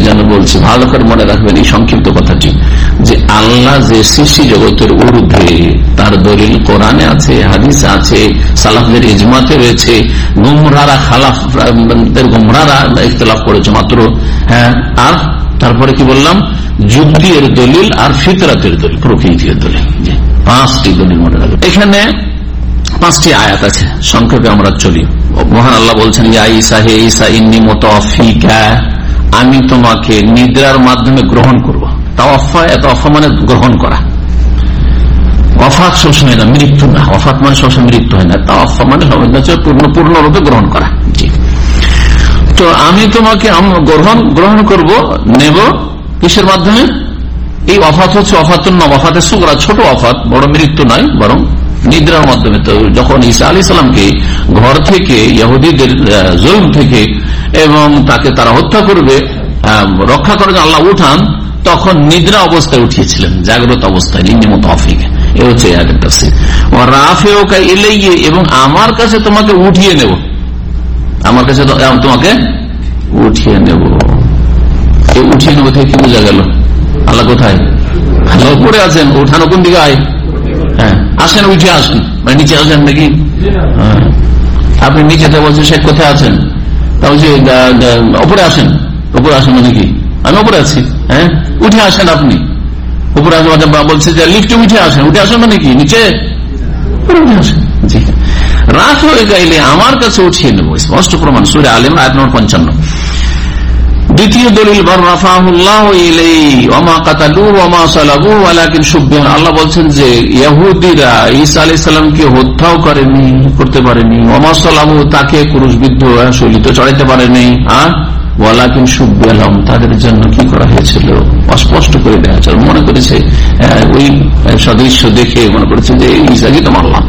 যেন বলছি, ভালো করে মনে রাখবেন এই সংক্ষিপ্ত কথাটি, যে আল্লাহ যে সৃষ্টি জগতের ঊর্ধ্বে তার দলিল কোরআনে আছে, হাদিসে আছে, সালাফদের ইজমাতে রয়েছে। গুমরারা খালাফদের গুমরারা ইখতিলাফ করেছে মাত্র, হ্যাঁ। আর তারপরে কি বললাম, যুক্তির দলিল আর ফিতরাতের দলিল, প্রকৃতির দলিল, পাঁচটি দলিল মনে রাখবেন। এখানে পাঁচটি আয়াত আছে, সংক্ষেপে আমরা চলি। মহান আল্লাহ বলছেন, ইয়া ঈসা, হে ঈসা, ইন্নী মুতাওয়াফিকা, আমি তোমাকে নিদ্রার মাধ্যমে গ্রহণ করব। তাওয়াফা, তাওয়াফা মানে গ্রহণ করা। ওয়াফাত সবসময় না, মৃত্যু না। ওয়াফাত মানে সবসময় মৃত্যু হয় না। তাওয়াফা মানে পূর্ণ পূর্ণরূপে গ্রহণ করা। জি, তো আমি তোমাকে গ্রহণ গ্রহণ করব, নেব কিসের মাধ্যমে? এই ওয়াফাত হচ্ছে ওয়াফাতুন না, ওয়াফাতের সুগরা, ছোট ওয়াফাত, বড় মৃত্যু নয়, বরং নিদ্রার মাধ্যমে। তো যখন ঈসা আলাইহিস সালামকে ঘর থেকে ইহুদীদের জুলম থেকে এবং তাকে তারা হত্যা করবে, রক্ষা করার জন্য আল্লাহ উঠান, তখন নিদ্রা অবস্থায় উঠিয়েছিলেন, জাগ্রত অবস্থায়। ইন্নী মুতাওয়াফিকা, এ হচ্ছে আয়াতের তাফসীর। ওয়া রাফিউকা ইলাইয়া, এবং আমার কাছে তোমাকে উঠিয়ে নেব, আমার কাছে তোমাকে উঠিয়ে নেব। এই উঠিয়ে নেব থেকে কি বোঝা গেল? আল্লাহ কোথায়? আল্লাহ উপরে আছেন। উঠানো কোন দিকে? আয়, হ্যাঁ, আসেন, উঠে আসেন, মানে নিচে আসেন নাকি? আপনি নিচেতে বলছেন শেখ কোথায় আছেন, তা বলছি উপরে আসেন। উপরে আসেন মানে কি? আমি উপরে আছি, হ্যাঁ, উঠে আসেন। আপনি উপরে আসেন বলছে যে লিফটে উঠে আসেন। উঠে আসেন মানে কি? নিচে উঠে আসেন। জি, রাত হয়ে গেলে আমার কাছে উঠিয়ে নেব, স্পষ্ট প্রমাণ, সূরা আলে ইমরান আয়াত নম্বর পঞ্চান্ন। দ্বিতীয় দলিল, আল্লাহ বলছেন যে ইহুদিরা ঈসা আলাইহিস সালামকে হত্যাও করেনি, করতে পারেনি, ওয়া মা সালাবু, তাকে ক্রুশবিদ্ধ শৈলিতে চড়াইতে পারেনি, ওয়ালাকিন শুব্বিহা লাহুম, তাদের জন্য কি করা হয়েছিল অস্পষ্ট করে দেওয়া হয়েছিল। মনে করেছে ওই সদৃশ্য দেখে মনে করেছে যে ঈসাকে তো মারলাম।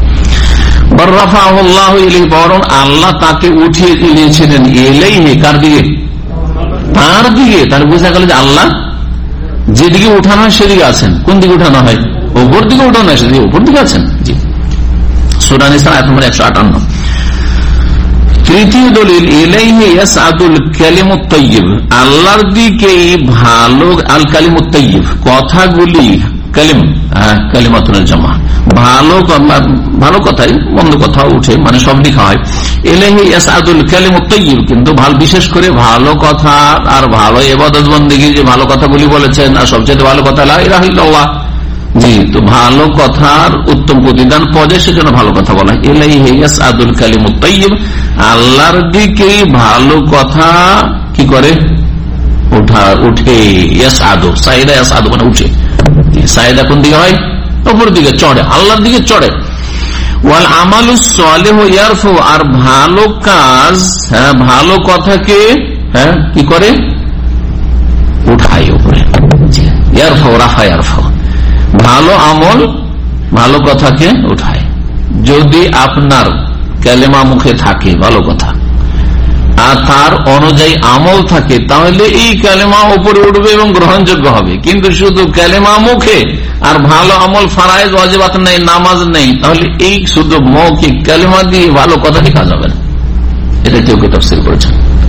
বরং আল্লাহ তাকে উঠিয়ে দিয়েছিলেন ইলাইহি, কার দিকে? তার দিকে। তাহলে বোঝা গেল যে আল্লাহ যেদিকে উঠানো হয় সেদিকে আছেন। কোন দিকে উঠানো হয়? ওপর দিকে উঠানো হয়, সেদিকে উপর দিকে আছেন। জি, সূরা নিসা আয়াত নম্বর একশো আটান্ন। তৃতীয় দলিল, ইলাইহি ইয়াসআদুল কালিমুত তাইয়্যিব, আল্লাহর দিকে ভালো, আল কালিমুত তাইয়্যিব, কথাগুলি, কালিম কালিমাতুল জামা, ভালো ভালো কথাই, মন্দ কথা উঠে, মানে সব লেখা হয়। ইলাইহি ইয়াসআদুল কালিমুত তাইয়্যিব, কিন্তু ভালো, বিশেষ করে ভালো কথা আর ভালো ইবাদত বন্দেগী, যে ভালো কথাগুলি বলেছেন, আর সবচেয়ে ভালো কথা লা ইলাহা ইল্লাল্লাহ। জি, তো ভালো কথার উত্তম প্রতিদান পদে সেজন্য ভালো কথা বলা। ইলাইহি ইয়াসআদুল কালিমুত তাইয়্যিব, আল্লাহর দিকে ভালো কথা কি করে? উঠা, উঠে। ইয়াসআদু, সাইদা ইয়াসআদু মানে উঠে। সাইদা কোন দিকে হয়? উপর দিকে চড়ে, আল্লাহর দিকে চড়ে। ওয়াল আমালুস সালিহু ইয়ারফু, আর ভালো কাজ, হ্যাঁ, ভালো কথাকে, হ্যাঁ, কি করে? উঠায় উপরে। ইয়ারফু, রাফা ইয়ারফু, ভালো আমল ভালো কথাকে উঠায়। যদি আপনার কালেমা মুখে থাকে, ভালো কথা, আর তার অনুযায়ী আমল থাকে, তাহলে এই কালেমা উপরে উঠবে এবং গ্রহণযোগ্য হবে। কিন্তু শুধু কালেমা মুখে আর ভালো আমল, ফারায়েজ ওয়াজিবাত নেই, নামাজ নেই, তাহলে এই শুধু মৌখিক কালেমা দিয়ে ভালো কথা লেখা যাবে না। এটা কেউ কেউ তাফসীর করেছেন।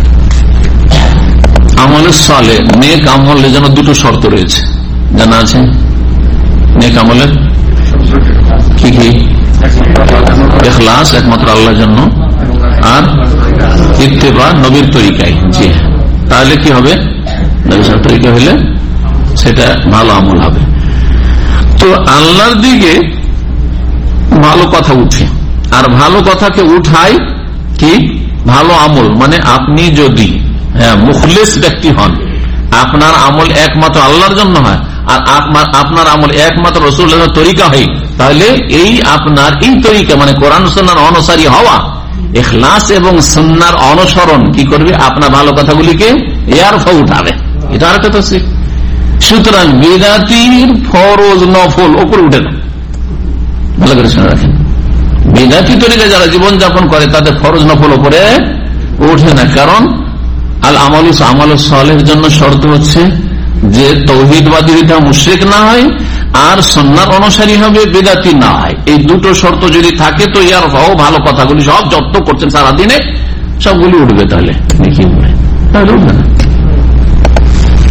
আমলের সালে, নেক আমলের জন্য দুটো শর্ত রয়েছে, জানা আছে? নেক আমলের কি কি? ইখলাস, একমাত্র আল্লাহর জন্য, আর ইত্তেবা, নবীর তরিকায়। জি, তাহলে কি হবে? নবীর তরিকা হলে সেটা ভালো আমল হবে। তো আল্লাহর দিকে ভালো কথা উঠে, আর ভালো কথাকে উঠায় কি? ভালো আমল। মানে আপনি যদি মুখলিস ব্যক্তি হন, আপনার আমল একমাত্র আল্লাহর জন্য হয়, আর আপনার আমল একমাত্র রাসূলুল্লাহর তরিকা হয়, তাহলে এই আপনার এই তরিকা, মানে কোরআন সুন্নাহর অনুসারী হওয়া, ইখলাস এবং সুন্নাহর অনুসরণ কি করবে? আপনার ভালো কথাগুলিকে ইয়ারফা, উঠাবে। এটা আরেকটা তাফসীর। সুতরাং বিদআতির ফরজ নফল উপরে উঠে না, ভালো করে শুনে রাখেন। বিদআতি তরিকা যারা জীবন যাপন করে, তাদের ফরজ নফল উপরে ওঠে না। কারণ আল আমালুস আমালুস সালেহের জন্য শর্ত হচ্ছে যে তৌহিদবাদী হতে মুশরিক না হয়, আর সুন্নাহর অনুসারী হবে, বিদআতি না হয়। এই দুটো শর্ত যদি থাকে, তো ইয়ারফাও, ভালো কথাগুলি সব যত করছেন সারাদিনে সবগুলি উঠবে। তাহলে নাকি তাহলে উঠবে না।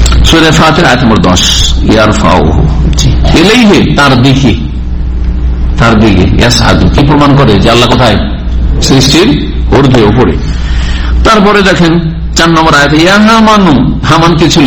সূরা ফাতির আয়াত নম্বর দশ, ইয়ারফাউহু, ইলাইহি, তার দিকে, তার দিকে, ইয়াসআদু, কি প্রমাণ করে যে আল্লাহ কোথায়? সৃষ্টির ঊর্ধ্বে, উপরে। তারপরে দেখেন চার নম্বর আয়াতে, ইয়া হামানু, হামান কি ছিল?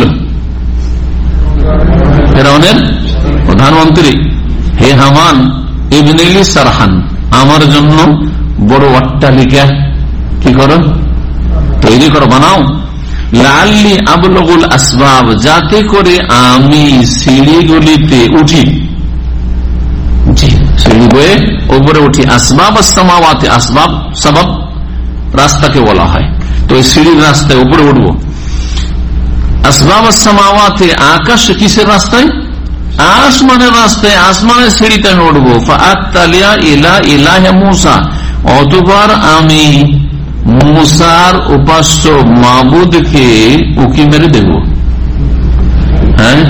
ফিরআউনের প্রধানমন্ত্রী। হে হামান, ইবনিলি সারহান, আমার জন্য বড় অট্টালিকা কি করো, তৈরি করো, বানাও। লাআল্লি আবলুগুল আসবাব, যাতে করে আমি সিঁড়িগুলিতে উঠি, সিঁড়ি বয়ে উপরে উঠি। আসবাব আসসামাওয়াতি, আসবাব সবাব রাস্তাকে বলা হয়, তো এই সিঁড়ির রাস্তায় উপরে উঠবো। আসবাব আসসামাওয়াতি, আকাশ কিসের রাস্তায়? আসমানের রাস্তায়, আসমানের সিঁড়িতে আমি উঠবো। ফাআত্তালিয়া ইলা ইলাহি মূসা, অতঃপর আমি মূসার উপাস্য মাবুদকে উকি মেরে দেব। হ্যাঁ,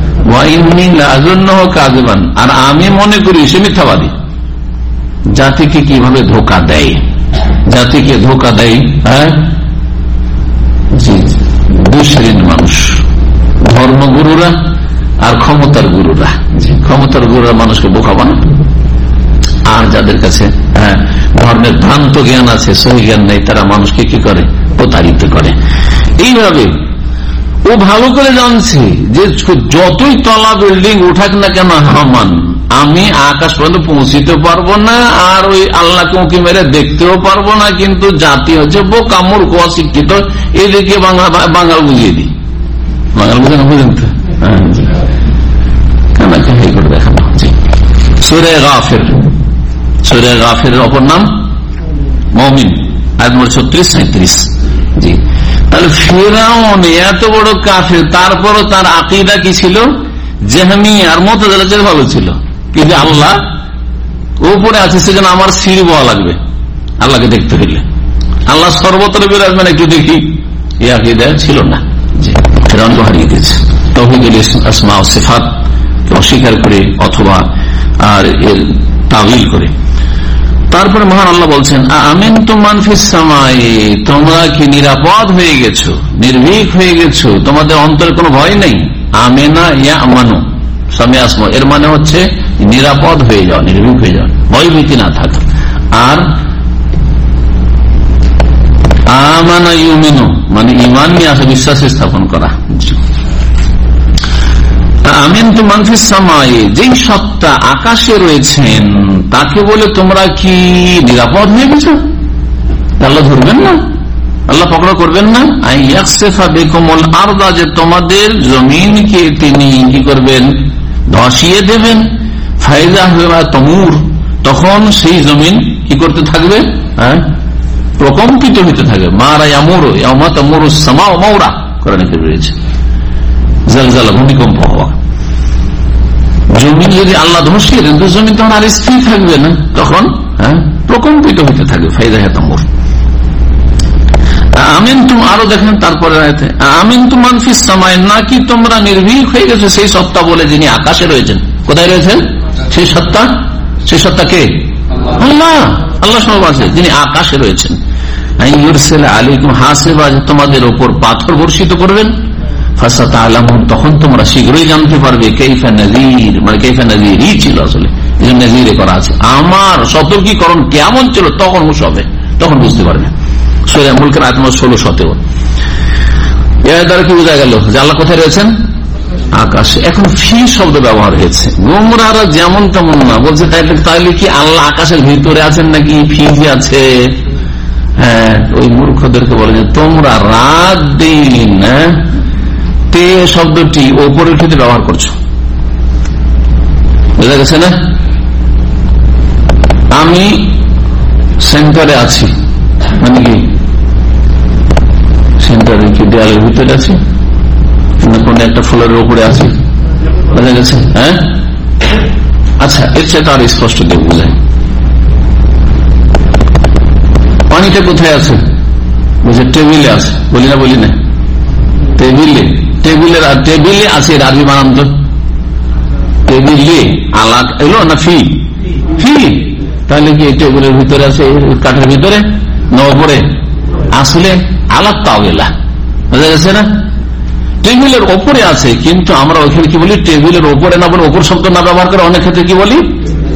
আর আমি মনে করি সে মিথ্যাবাদী। জাতিকে কিভাবে ধোকা দেয়, জাতিকে ধোকা দেয়। হ্যাঁ, জি, দুই শ্রেণীর মানুষ, ধর্মগুরুরা আর ক্ষমতার গুরুরা। ক্ষমতার গুরুরা মানুষকে বোকা বানায়, আর যাদের কাছে হ্যাঁ ধর্মের ভ্রান্ত জ্ঞান আছে, সহি জ্ঞান নেই, তারা মানুষকে কি করে? প্রতারিত করে। এইভাবে ও ভালো করে জানছে যে যতই তলা বিল্ডিং উঠাক না কেন হামান, আমি আকাশ পর্যন্ত পৌঁছিতে পারবো না, আর ওই আল্লাহকে উঁকি মেরে দেখতেও পারবো না। কিন্তু জাতি হচ্ছে বোকা, মূর্খ, অশিক্ষিত। এদিকে বাঙাল বুঝিয়ে দিই, বাঙাল বুঝে না, বুঝেন তো? দেখানো সূরা গাফির, সূরা গাফিরের অপর নাম মুমিন, আয়াত নম্বর ছত্রিশ সাঁত্রিশ। জি, তাহলে ফিরআউন এত বড় কাফের, তারপরও তার আকীদা কি ছিল? জাহমিয়া আর মুতাজিলা চেয়ে ভালো ছিল। কিন্তু আল্লাহ উপরে আছে, সেজন্য আমার সিঁড়ি বওয়া লাগবে আল্লাহকে দেখতে গেলে। আল্লাহ সর্বত্র বিরাজমান, একটু দেখি, এই আকীদা ছিল না। জি, ফিরআউনকে হারিয়ে দিয়েছে। তাওহীদুল আসমা ও সিফাত অস্বীকার করে অথবা আর এর তাবিল করে। তারপরে মহান আল্লাহ বলছেন, আমিনতুম মান ফিস সামাই, তোমরা কি নিরাপদ হয়ে গেছো, নির্ভীক হয়ে গেছো, তোমাদের অন্তরে কোনো ভয় নেই। আমেনা ইয়া আমানু, সামে আসমা, এর মানে হচ্ছে নিরাপদ হয়ে যাও, নির্ভীক হয়ে যাও, ভয় ভীতি না থাকা। আর আমানা ইউমিনু মানে ঈমান নিয়ে আসা, বিশ্বাস স্থাপন করা। আমিন তো মানফিস সামাই, যেই সত্তা আকাশে রয়েছেন তাকে বলে তোমরা কি নিরাপদ হয়ে গেছো? আল্লাহ ধরবেন না, আল্লাহ পকড়া করবেন না? আইয়াকসিফা বিকুমুল আরদা, যে তোমাদের জমিনকে তিনি কি করবেন? ধসিয়ে দেবেন। ফাইজা হুয়া তামুর, তখন সেই জমিন কি করতে থাকবে? হ্যাঁ, প্রকম্পিত হতে থাকবে। মারা ইয়ামুরু ইয়াউমা তামুরু সামাউ মাউরা, কোরআনে রয়েছে জালজালা, ভূমিকম্প হওয়া। জমিন যদি আল্লাহ ধসিয়ে দেন তো জমিন তখন আর স্থির থাকবে না, তখন হ্যাঁ প্রকম্পিত হইতে থাকবে। ফাইদা হেতামুর। আমিন তুম, আরো দেখেন তারপরে আমিন তুম মানফিস সামাই, নাকি তোমরা নির্ভীক হয়ে গেছো সেই সত্তা বলে যিনি আকাশে রয়েছেন। কোথায় রয়েছেন সেই সত্তা? সেই সত্তা কে? আল্লাহ। আল্লাহ সব আছে, যিনি আকাশে রয়েছেন। আলাইকুম হাসিবা, তোমাদের উপর পাথর বর্ষিত করবেন। তখন তোমরা শীঘ্রই জানতে পারবে কাইফা নাযীর, মানে কাইফা নাযীরই ছিল আসলে, এই জন্য নাযীরে করা আছে, আমার সতর্কীকরণ কেমন ছিল, তখন হুঁশ হবে, তখন বুঝতে পারবে। সূরা মুলকের আয়াত নম্বর ষোলো সতেরো। এর দ্বারা কি বোঝা গেল যে আল্লাহ কোথায় রয়েছেন? আকাশে। এখন ফি শব্দ ব্যবহার হয়েছে, গোমরাহরা যেমন তেমন না বলছে, তাইলে কি আল্লাহ আকাশের ভিতরে আছেন নাকি ফিজি আছে? হ্যাঁ, ওই মূর্খদেরকে বলে যে তোমরা রাত দিন হ্যাঁ তে শব্দটি ওপরের ক্ষেত্রে ব্যবহার করছো, বুঝা গেছে না? আমি সেন্টারে আছি মানে কি সেন্টারে কি দেয়ালের ভিতরে আছি না কোন একটা ফ্লোরের উপরে আছি, বুঝা গেছে? হ্যাঁ, আচ্ছা, এর চেয়ে তার স্পষ্ট দিয়ে বোঝায়। পানিটা কোথায় আছে? বুঝে টেবিলে আছে, বলি না বলি না? টেবিলে, টেবিলের টেবিলে আছে, আরবি বানান তো টেবিলে আলাদা এলো না ফি ফি, তাহলে কি টেবিলের ভিতরে আছে, কাঠের ভিতরে না উপরে? আসলে আলাদা তাও গেলা, বুঝা গেছে না? টেবিলের ওপরে আছে, কিন্তু আমরা ওখানে কি বলি টেবিলের ওপরে না বলে ওপর শব্দ না ব্যবহার করে অনেক ক্ষেত্রে কি বলি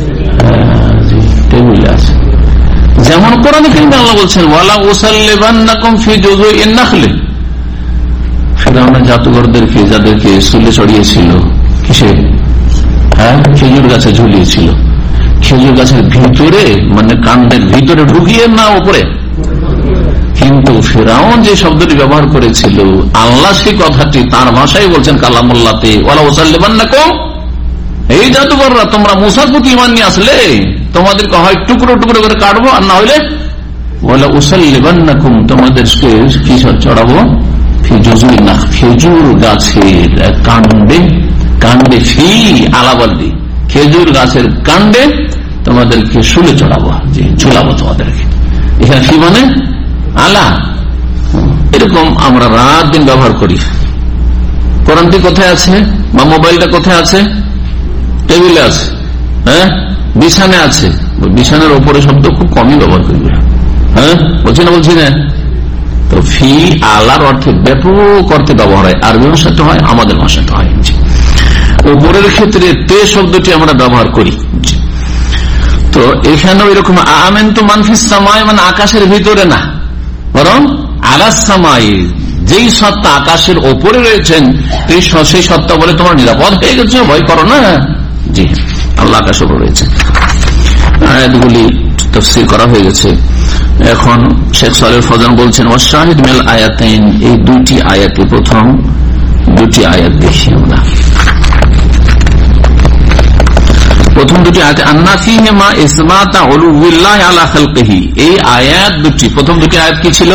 টেবিলে আছে। যেমন কোরআনে কারিমে আল্লাহ বলছেন ওয়ালা উসাল্লিবান্নাকুম ফি জুযুইন নাখলি, ফিরআউনের জাদুঘরদেরকে যাদেরকে শুলে চড়িয়েছিল কিসে, হ্যাঁ খেজুর গাছে ঝুলিয়েছিল, খেজুর গাছের ভিতরে মানে কাণ্ডের ভিতরে ঢুকিয়ে না উপরে। কিন্তু ফিরআউন যে শব্দটি ব্যবহার করেছিল আল্লাহ সেই কথাটি তার ভাষায় বলছেন কালামুল্লাহতে ওয়ালা উসাল্লিবান্নাকুম, এই জাদুঘররা তোমরা মুসার প্রতি ঈমান নিয়ে আসলে তোমাদেরকে হয় টুকরো টুকরো করে কাটবো, আর না হইলে ওয়ালা উসাল্লিবান্নাকুম তোমাদেরকে কি চড়াবো ফি জুযুইন নাখ, খেজুর গাছের কাণ্ডে, কাণ্ডে ফি আলাবাদি খেজুর গাছের কাণ্ডে তোমাদেরকে শুলে চড়াবো, যে ঝুলাবো তোমাদেরকে। এখানে ফি মানে আলা, এরকম আমরা রাত দিন ব্যবহার করি। কোরআনটি কোথায় আছে বা মোবাইলটা কোথায় আছে? টেবিলে আছে, হ্যাঁ বিছানে আছে। বিছানার ওপরে শব্দ খুব কমই ব্যবহার করি, হ্যাঁ বলছি না বলছি না। তো ফি আলার অর্থে ব্যাপক অর্থে ব্যবহার হয়, আরবি ভাষাতে হয়, আমাদের ভাষাতে হয়। ওপরের ক্ষেত্রে তে শব্দটি আমরা ব্যবহার করি। তো এখানেও এরকম আমেনতু মান ফিস সামাই মানে আকাশের ভিতরে না, বরং আলাস সামাই যেই সত্তা আকাশের ওপরে রয়েছেন সেই সত্তা বলে তোমরা নিরাপদ হয়ে গেছো, ভয় করো না। জি আল্লাহ আকাশের উপরে রয়েছে। আয়াতগুলি তাফসীর করা হয়ে গেছে। এখন শেখ সালেহ ফৌজান বলছেন ওয়াশাহিদ মিল আয়াতাইন, এই দুইটি আয়াতে প্রথম দুটি আয়াত দেখি আমরা। প্রথম দুটি আয়াতে আন্না ফীহিমা ইসবাতা উলুবিল্লাহি আলা খালকিহি, এই আয়াত দুটি প্রথম দুটি আয়াত কি ছিল?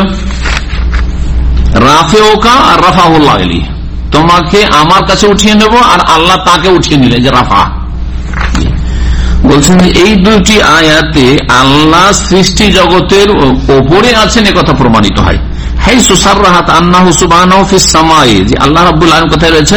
রাফিউকা আর রাফাহুল্লাহ ইলাইহি, তোমাকে আমার কাছে উঠিয়ে নেব আর আল্লাহ তাকে উঠিয়ে নিলেন, যে রাফা। বলছেন এই দুটি আয়াতে আল্লাহ সৃষ্টি জগতের ওপরে আছেন এ কথা প্রমাণিত হয়। হাইসু সাররাহাত আন্নাহু সুবহানাহু ফিস সামাই, যে আল্লাহ রাব্বুল আলামিন কোথায় রয়েছেন?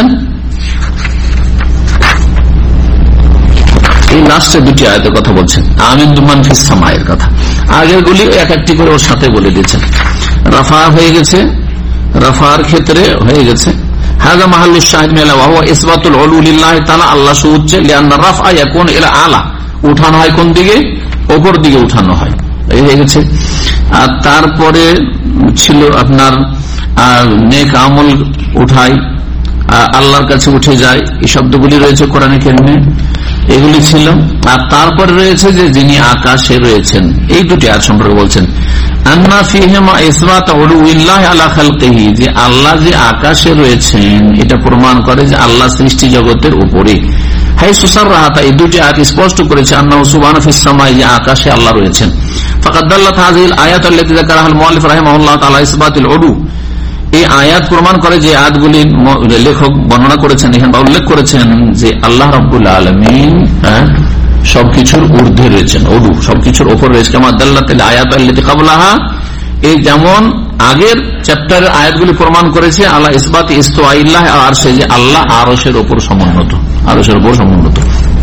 এই লাস্টের দুটি আয়াতের কথা বলছেন, আমিনতু মান ফিস সামাইয়ের কথা। আগের গুলি এক একটি করে ওর সাথে বলে দিয়েছেন। রাফা হয়ে গেছে, রাফার ক্ষেত্রে হয়ে গেছে হাযা মাহাল্লুশ শাহিদ মিলা ওয়া হুয়া ইসবাতুল উলু লিল্লাহি তাআলা, আল্লাহ সুউচ্চ, লিআন্না রাফআ ইয়াকুন ইলা আলা, উঠানো হয় কোন দিকে? উপর দিকে উঠানো হয়, এই হয়ে গেছে। আর তারপরে ছিল আপনার নেক আমল উঠাই, আল্লাহর কাছে উঠে যায়, এই শব্দগুলি রয়েছে কোরআনে কারিমে, এগুলি ছিল। আর তারপরে রয়েছে যে যিনি আকাশে রয়েছেন, এই দুটি আয়াত সম্পর্কে বলছেন আন্না ফীহিমা ইসবাত উলুবিল্লাহি আলা খালকিহি, যে আল্লাহ যে আকাশে রয়েছেন এটা প্রমাণ করে যে আল্লাহ সৃষ্টি জগতের উপরে। হাইসু সাররাহাত, এই দুটি আয়াত স্পষ্ট করেছে আন্নাহু সুবহানাহু ফিস সামাই, যে আকাশে আল্লাহ রয়েছেন। ফাকাদ দাল্লাত হাযিহিল আয়াত আল্লাতী যাকারাহাল মুআল্লিফ রাহিমাহুল্লাহ তাআলা ইসবাতুল উলু, এই আয়াত প্রমাণ করে যে আয়াতগুলি লেখক বর্ণনা করেছেন এখানে বা উল্লেখ করেছেন যে আল্লাহ রাব্বুল আলামিন সবকিছুর ঊর্ধ্বে রয়েছেন, উলু সবকিছুর উপর রয়েছে। কামা দাল্লাতিল আয়াত আল্লাতী ক্বাবলাহা, এই যেমন আগের চ্যাপ্টারের আয়াতগুলি প্রমাণ করেছে আল্লাহ ইসবাত ইস্তিওয়াইল্লাহ আরশে, যে আল্লাহ আরশের উপর সমুন্নত, আরশের উপর সমুন্নত।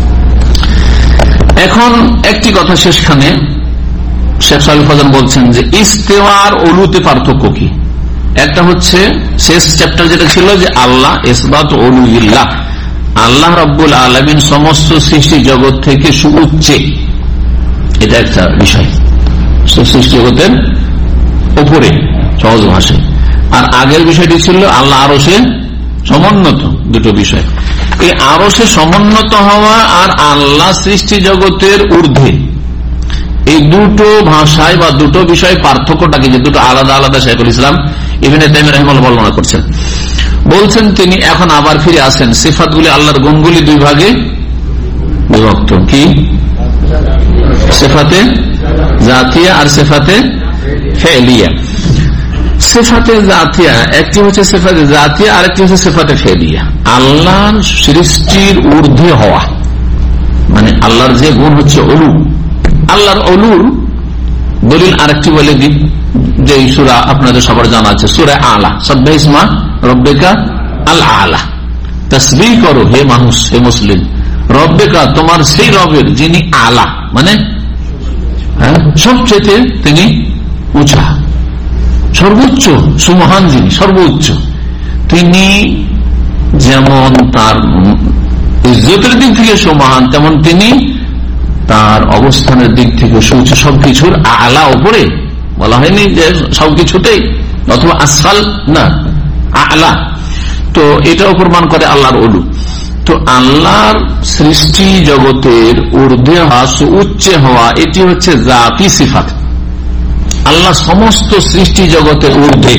এখন একটি কথা শেষখানে শেখ সালেহ ফৌজান বলছেন যে ইস্তিওয়া আর উলুতে পার্থক্য কি? একটা হচ্ছে শেষ চ্যাপ্টার যেটা ছিল যে আল্লাহ ইসবাত উলুবিল্লাহ, আল্লাহ রাব্বুল আলামিন সমস্ত সৃষ্টি জগৎ থেকে সুউচ্চে, এটা একটা বিষয়, সৃষ্টি জগতের উপরে সহজ ভাষায়। আর আগের বিষয়টি ছিল আল্লাহ আরশে সমুন্নত, দুটো বিষয়। এই আরশে সমুন্নত হওয়া আর আল্লাহ সৃষ্টি জগতের ঊর্ধ্বে, এই দুটো ভাষায় বা দুটো বিষয় পার্থক্যটাকে, যে দুটো আলাদা আলাদা শাইখুল ইসলাম ইবনে তাইমিয়া রাহিমাহুল্লাহ বর্ণনা করছেন। বলছেন তিনি এখন আবার ফিরে আসেন সিফাতগুলি, আল্লাহর গুণগুলি দুই ভাগে বিভক্ত। কি? সিফাতে জাতিয়া আর সিফাতে ফেলিয়া। সিফাতে জাতিয়া একটি হচ্ছে সিফাতে জাতিয়া, আর একটি হচ্ছে সিফাতে ফেলিয়া। আল্লাহর সৃষ্টির ঊর্ধ্বে হওয়া মানে আল্লাহর যে গুণ হচ্ছে উলু, আল্লাহর উলুর দলিল আরেকটি বলে দিই, যে সূরা আপনাদের সবার জানা আছে, সূরা আলা, সাব্বিহ ইসমা রব্বিকা আল আলা, তাসবিহ করো হে মানুষ, হে মুসলিম, রব্বিকা তোমার সেই রবের যিনি আলা মানে সবচেয়ে তিনি উঁচা, সর্বোচ্চ, সুমহান যিনি সর্বোচ্চ, তিনি যেমন তার ইজ্জতের দিক থেকে সমান, তেমন তিনি তার অবস্থানের দিক থেকে সুউচ্চ, সবকিছুর আলা উপরে বলা হয়নি যে সবকিছুতেই, অথবা আসফাল না, আলা। তো এটাও প্রমাণ করে আল্লাহর উলু। তো আল্লাহর সৃষ্টি জগতের ঊর্ধ্বে হওয়া, উচ্চে হওয়া, এটি হচ্ছে জাতি সিফাত। আল্লাহ সমস্ত সৃষ্টি জগতের ঊর্ধ্বে,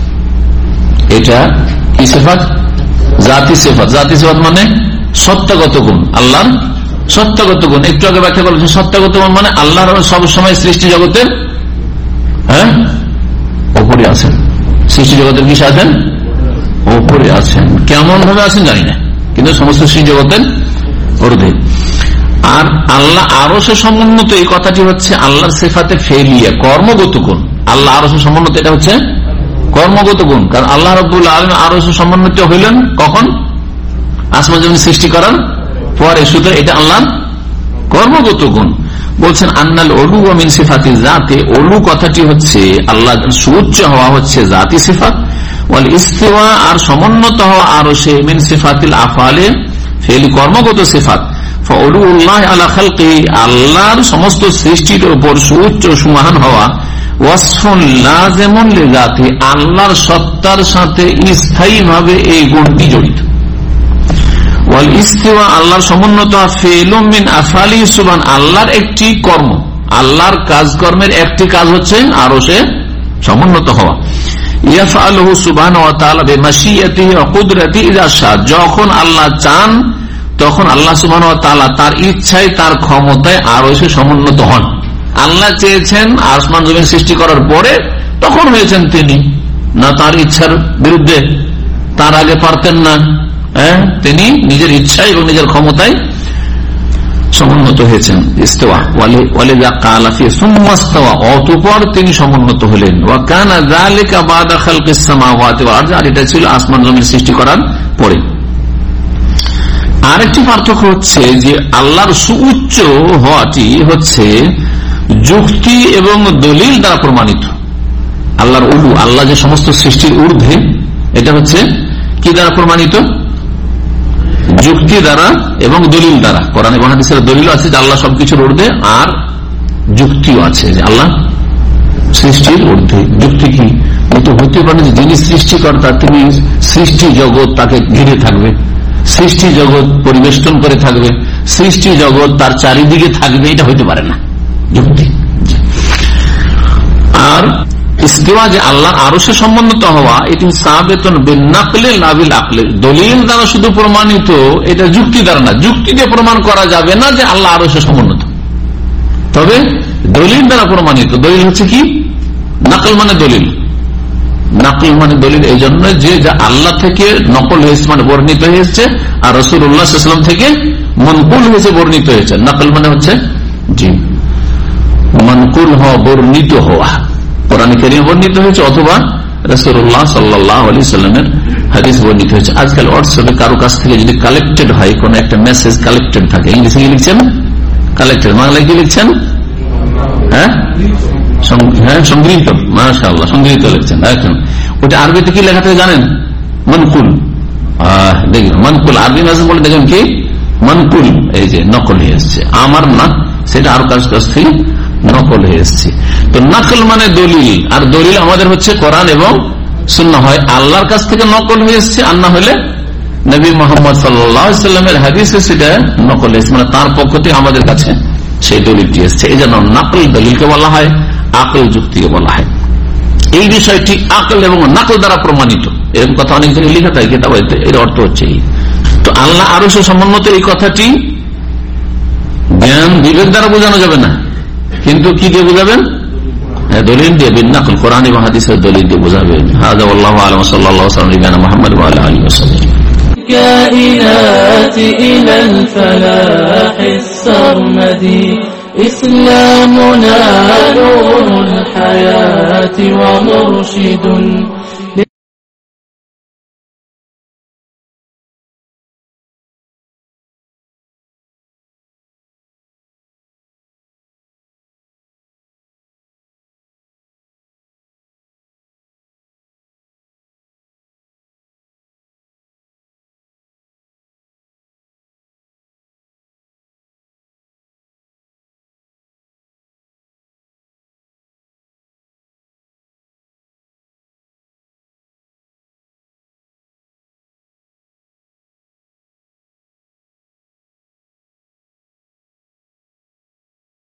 এটা কি সিফাত? জাতি সিফাত। জাতি সিফাত মানে সত্তাগত গুণ, আল্লাহর সত্তাগত গুণ। একটু আগে ব্যাখ্যা করেছেন, সত্তাগত গুণ মানে আল্লাহর সবসময় সৃষ্টি জগতের হ্যাঁ ওপরে আছেন, সৃষ্টি জগতের কিসে আছেন? ওপরে আছেন। কেমন ভাবে আছেন জানি না, কিন্তু সমস্ত সৃষ্টি জগতের ঊর্ধ্বে। আর আল্লাহ আরশে সমুন্নত, এই কথাটি হচ্ছে আল্লাহর সিফাতে ফেলিয়া, কর্মগত গুণ। আল্লাহ আরশে সমুন্নত, এটা হচ্ছে কর্মগত গুণ। কারণ আল্লাহ রাব্বুল আলামিন আরশে সমুন্নত হইলেন কখন? আসমান জমিন সৃষ্টি করার পরে। সুতরাং এটা আল্লাহর কর্মগত গুণ। বলছেন আন্নাল উলু মিন সিফাতি জাতি, উলু কথাটি হচ্ছে আল্লাহ সুউচ্চ হওয়া হচ্ছে জাতি সিফাত, ওয়াল ইস্তিওয়া আর সমুন্নত হওয়া আরশে মিন সিফাতিল আফআলি ফেলি কর্মগত সিফাত। ফাউলুল্লাহ আলা খালকি, আল্লাহর সমস্ত সৃষ্টির উপর সুউচ্চ সুমহান হওয়া, ওয়াসফুন লাযিমুন লিজাতি, আল্লাহর সত্তার সাথে স্থায়ীভাবে এই গুণটি জড়িত। ওয়াল ইস্তিওয়া আল্লাহর সমুন্নত, ফিলুম মিন আফআলি সুবহান, আল্লাহর একটি কর্ম, আল্লাহর কাজকর্মের একটি কাজ হচ্ছে আরশে সমুন্নত হওয়া। ইয়াফআলুহু সুবহানাহু ওয়া তাআলা বিমাশিয়াতিহি ওয়া কুদরাতিহি ইযা শা, যখন আল্লাহ চান তখন আল্লাহ সুবহানাহু ওয়া তাআলা তার ইচ্ছায়, তার ক্ষমতায় আরশে সমুন্নত হন। আল্লাহ চেয়েছেন আসমান জমিন সৃষ্টি করার পরে, তখন হয়েছেন তিনি, না তার ইচ্ছার বিরুদ্ধে। তার আগে পারতেন না, হ্যাঁ, তিনি নিজের ইচ্ছায় এবং নিজের ক্ষমতায় সমুন্নত হয়েছেন। ইস্তিওয়া ওয়ালিযা ক্বালা ফি সুম্মা ইস্তাওয়া, অতঃপর তিনি সমুন্নত হলেন। ওয়া কানা যালিকা বাদা খালকিস সামাওয়াতি ওয়াল আরদ, আর এটা ছিল আসমান জমিন সৃষ্টি করার পরে। আরেকটি পার্থক্য হচ্ছে যে আল্লাহর সুউচ্চ হওয়াটি হচ্ছে যুক্তি এবং দলিল দ্বারা প্রমাণিত। আল্লাহর উলু, আল্লাহ যে সমস্ত সৃষ্টির ঊর্ধ্বে, এটা হচ্ছে কি দ্বারা প্রমাণিত? যুক্তি দ্বারা এবং দলিল দ্বারা। কোরআন এবং হাদিসের দলিল আছে যে আল্লাহ সবকিছুর ঊর্ধ্বে, আর যুক্তিও আছে যে আল্লাহ সৃষ্টির ঊর্ধ্বে। যুক্তি কি? কিন্তু হতে পারে যে যিনি সৃষ্টিকর্তা তিনি সৃষ্টি জগৎ তাকে ঘিরে থাকবে, সৃষ্টি জগৎ পরিবেষ্টন করে থাকবে, সৃষ্টি জগৎ তার চারিদিকে থাকবে, এটা হইতে পারে না যুক্তি। আর ইস্তিওয়া যে আল্লাহর আরশে সমুন্নত হওয়া, এটি সাবিতুন বিন-নাকলি লা বিল-আকলি, দলিল দ্বারা শুধু প্রমাণিত, এটা যুক্তি দ্বারা না। যুক্তি দিয়ে প্রমাণ করা যাবে না যে আল্লাহ আরশে সমুন্নত, তবে দলিল দ্বারা প্রমাণিত। দলিল হচ্ছে কি? নাকল মানে দলিল, নাকল মানে দলিল এই জন্য যে যা আল্লাহ থেকে নকল হয়েছে মানে বর্ণিত হয়েছে, আর রাসূলুল্লাহ সাল্লাল্লাহু আলাইহি ওয়াসাল্লাম থেকে মনকুল হয়েছে, বর্ণিত হয়েছে। নাকল মানে হচ্ছে জি মনকুল হওয়া, বর্ণিত হওয়া। কোরআনে কারীমে বর্ণিত হয়েছে অথবা রাসূলুল্লাহ সাল্লাল্লাহু আলাইহি ওয়াসাল্লামের হাদিস বর্ণিত হয়েছে। আজকাল হোয়াটসঅ্যাপে কারো কাছ থেকে যদি কালেক্টেড হয়, কোন একটা মেসেজ কালেক্টেড থাকে, ইংলিশে কি লিখছেন? কালেক্টেড। বাংলায় কি লিখছেন? হ্যাঁ হ্যাঁ সংগৃহীত। মাশাআল্লাহ, সংগৃহীত লিখছেন। এখন ওটা আরবিতে কি লেখা থাকে জানেন? মনকুল। আহ দেখুন, মনকুল আরবি মেসেজ বলে দেখুন কি মনকুল, এই যে নকল হয়ে এসছে, আমার না, সেটা আর কাছ কাছ থেকে নকল হয়ে এসছে। তো নকল মানে দলিল, আর দলিল আমাদের হচ্ছে কোরআন এবং সুন্নাহ। হয় আল্লাহর কাছ থেকে নকল হয়ে এসছে, আর না হলে নবী মুহাম্মদ সাল্লাল্লাহু আলাইহি ওয়াসাল্লামের হাদিসে সেটা নকল হয়েছে, মানে তার পক্ষ থেকে আমাদের কাছে সেই দলিলটি এসছে। এই জন্য নকল দলিলকে বলা হয়, আকল যুক্তিকে বলা হয়। এই বিষয়টি আকল এবং নকল দ্বারা প্রমাণিত, এরকম কথা অনেক জায়গায় লেখা থাকে কিতাবে, এর অর্থ হচ্ছে এই। তো আল্লাহ আরশে সমুন্নত, এই কথাটি জ্ঞান বিবেক দ্বারা বোঝানো যাবে না, কিন্তু কি দিয়ে বোঝাবেন? দলিল দিয়ে, বিন-নাকল, কোরআন এবং হাদিসের দলিল দিয়ে বোঝাবেন। হাযা ওয়াল্লাহু আ'লাম, সাল্লাল্লাহু আলাইহি ওয়া সাল্লাম মুহাম্মদ ওয়া আলা আলিহি ওয়া সাহবিহি। كائنات إلى الفلاح السرمدي، إسلامنا نور الحياة ومرشد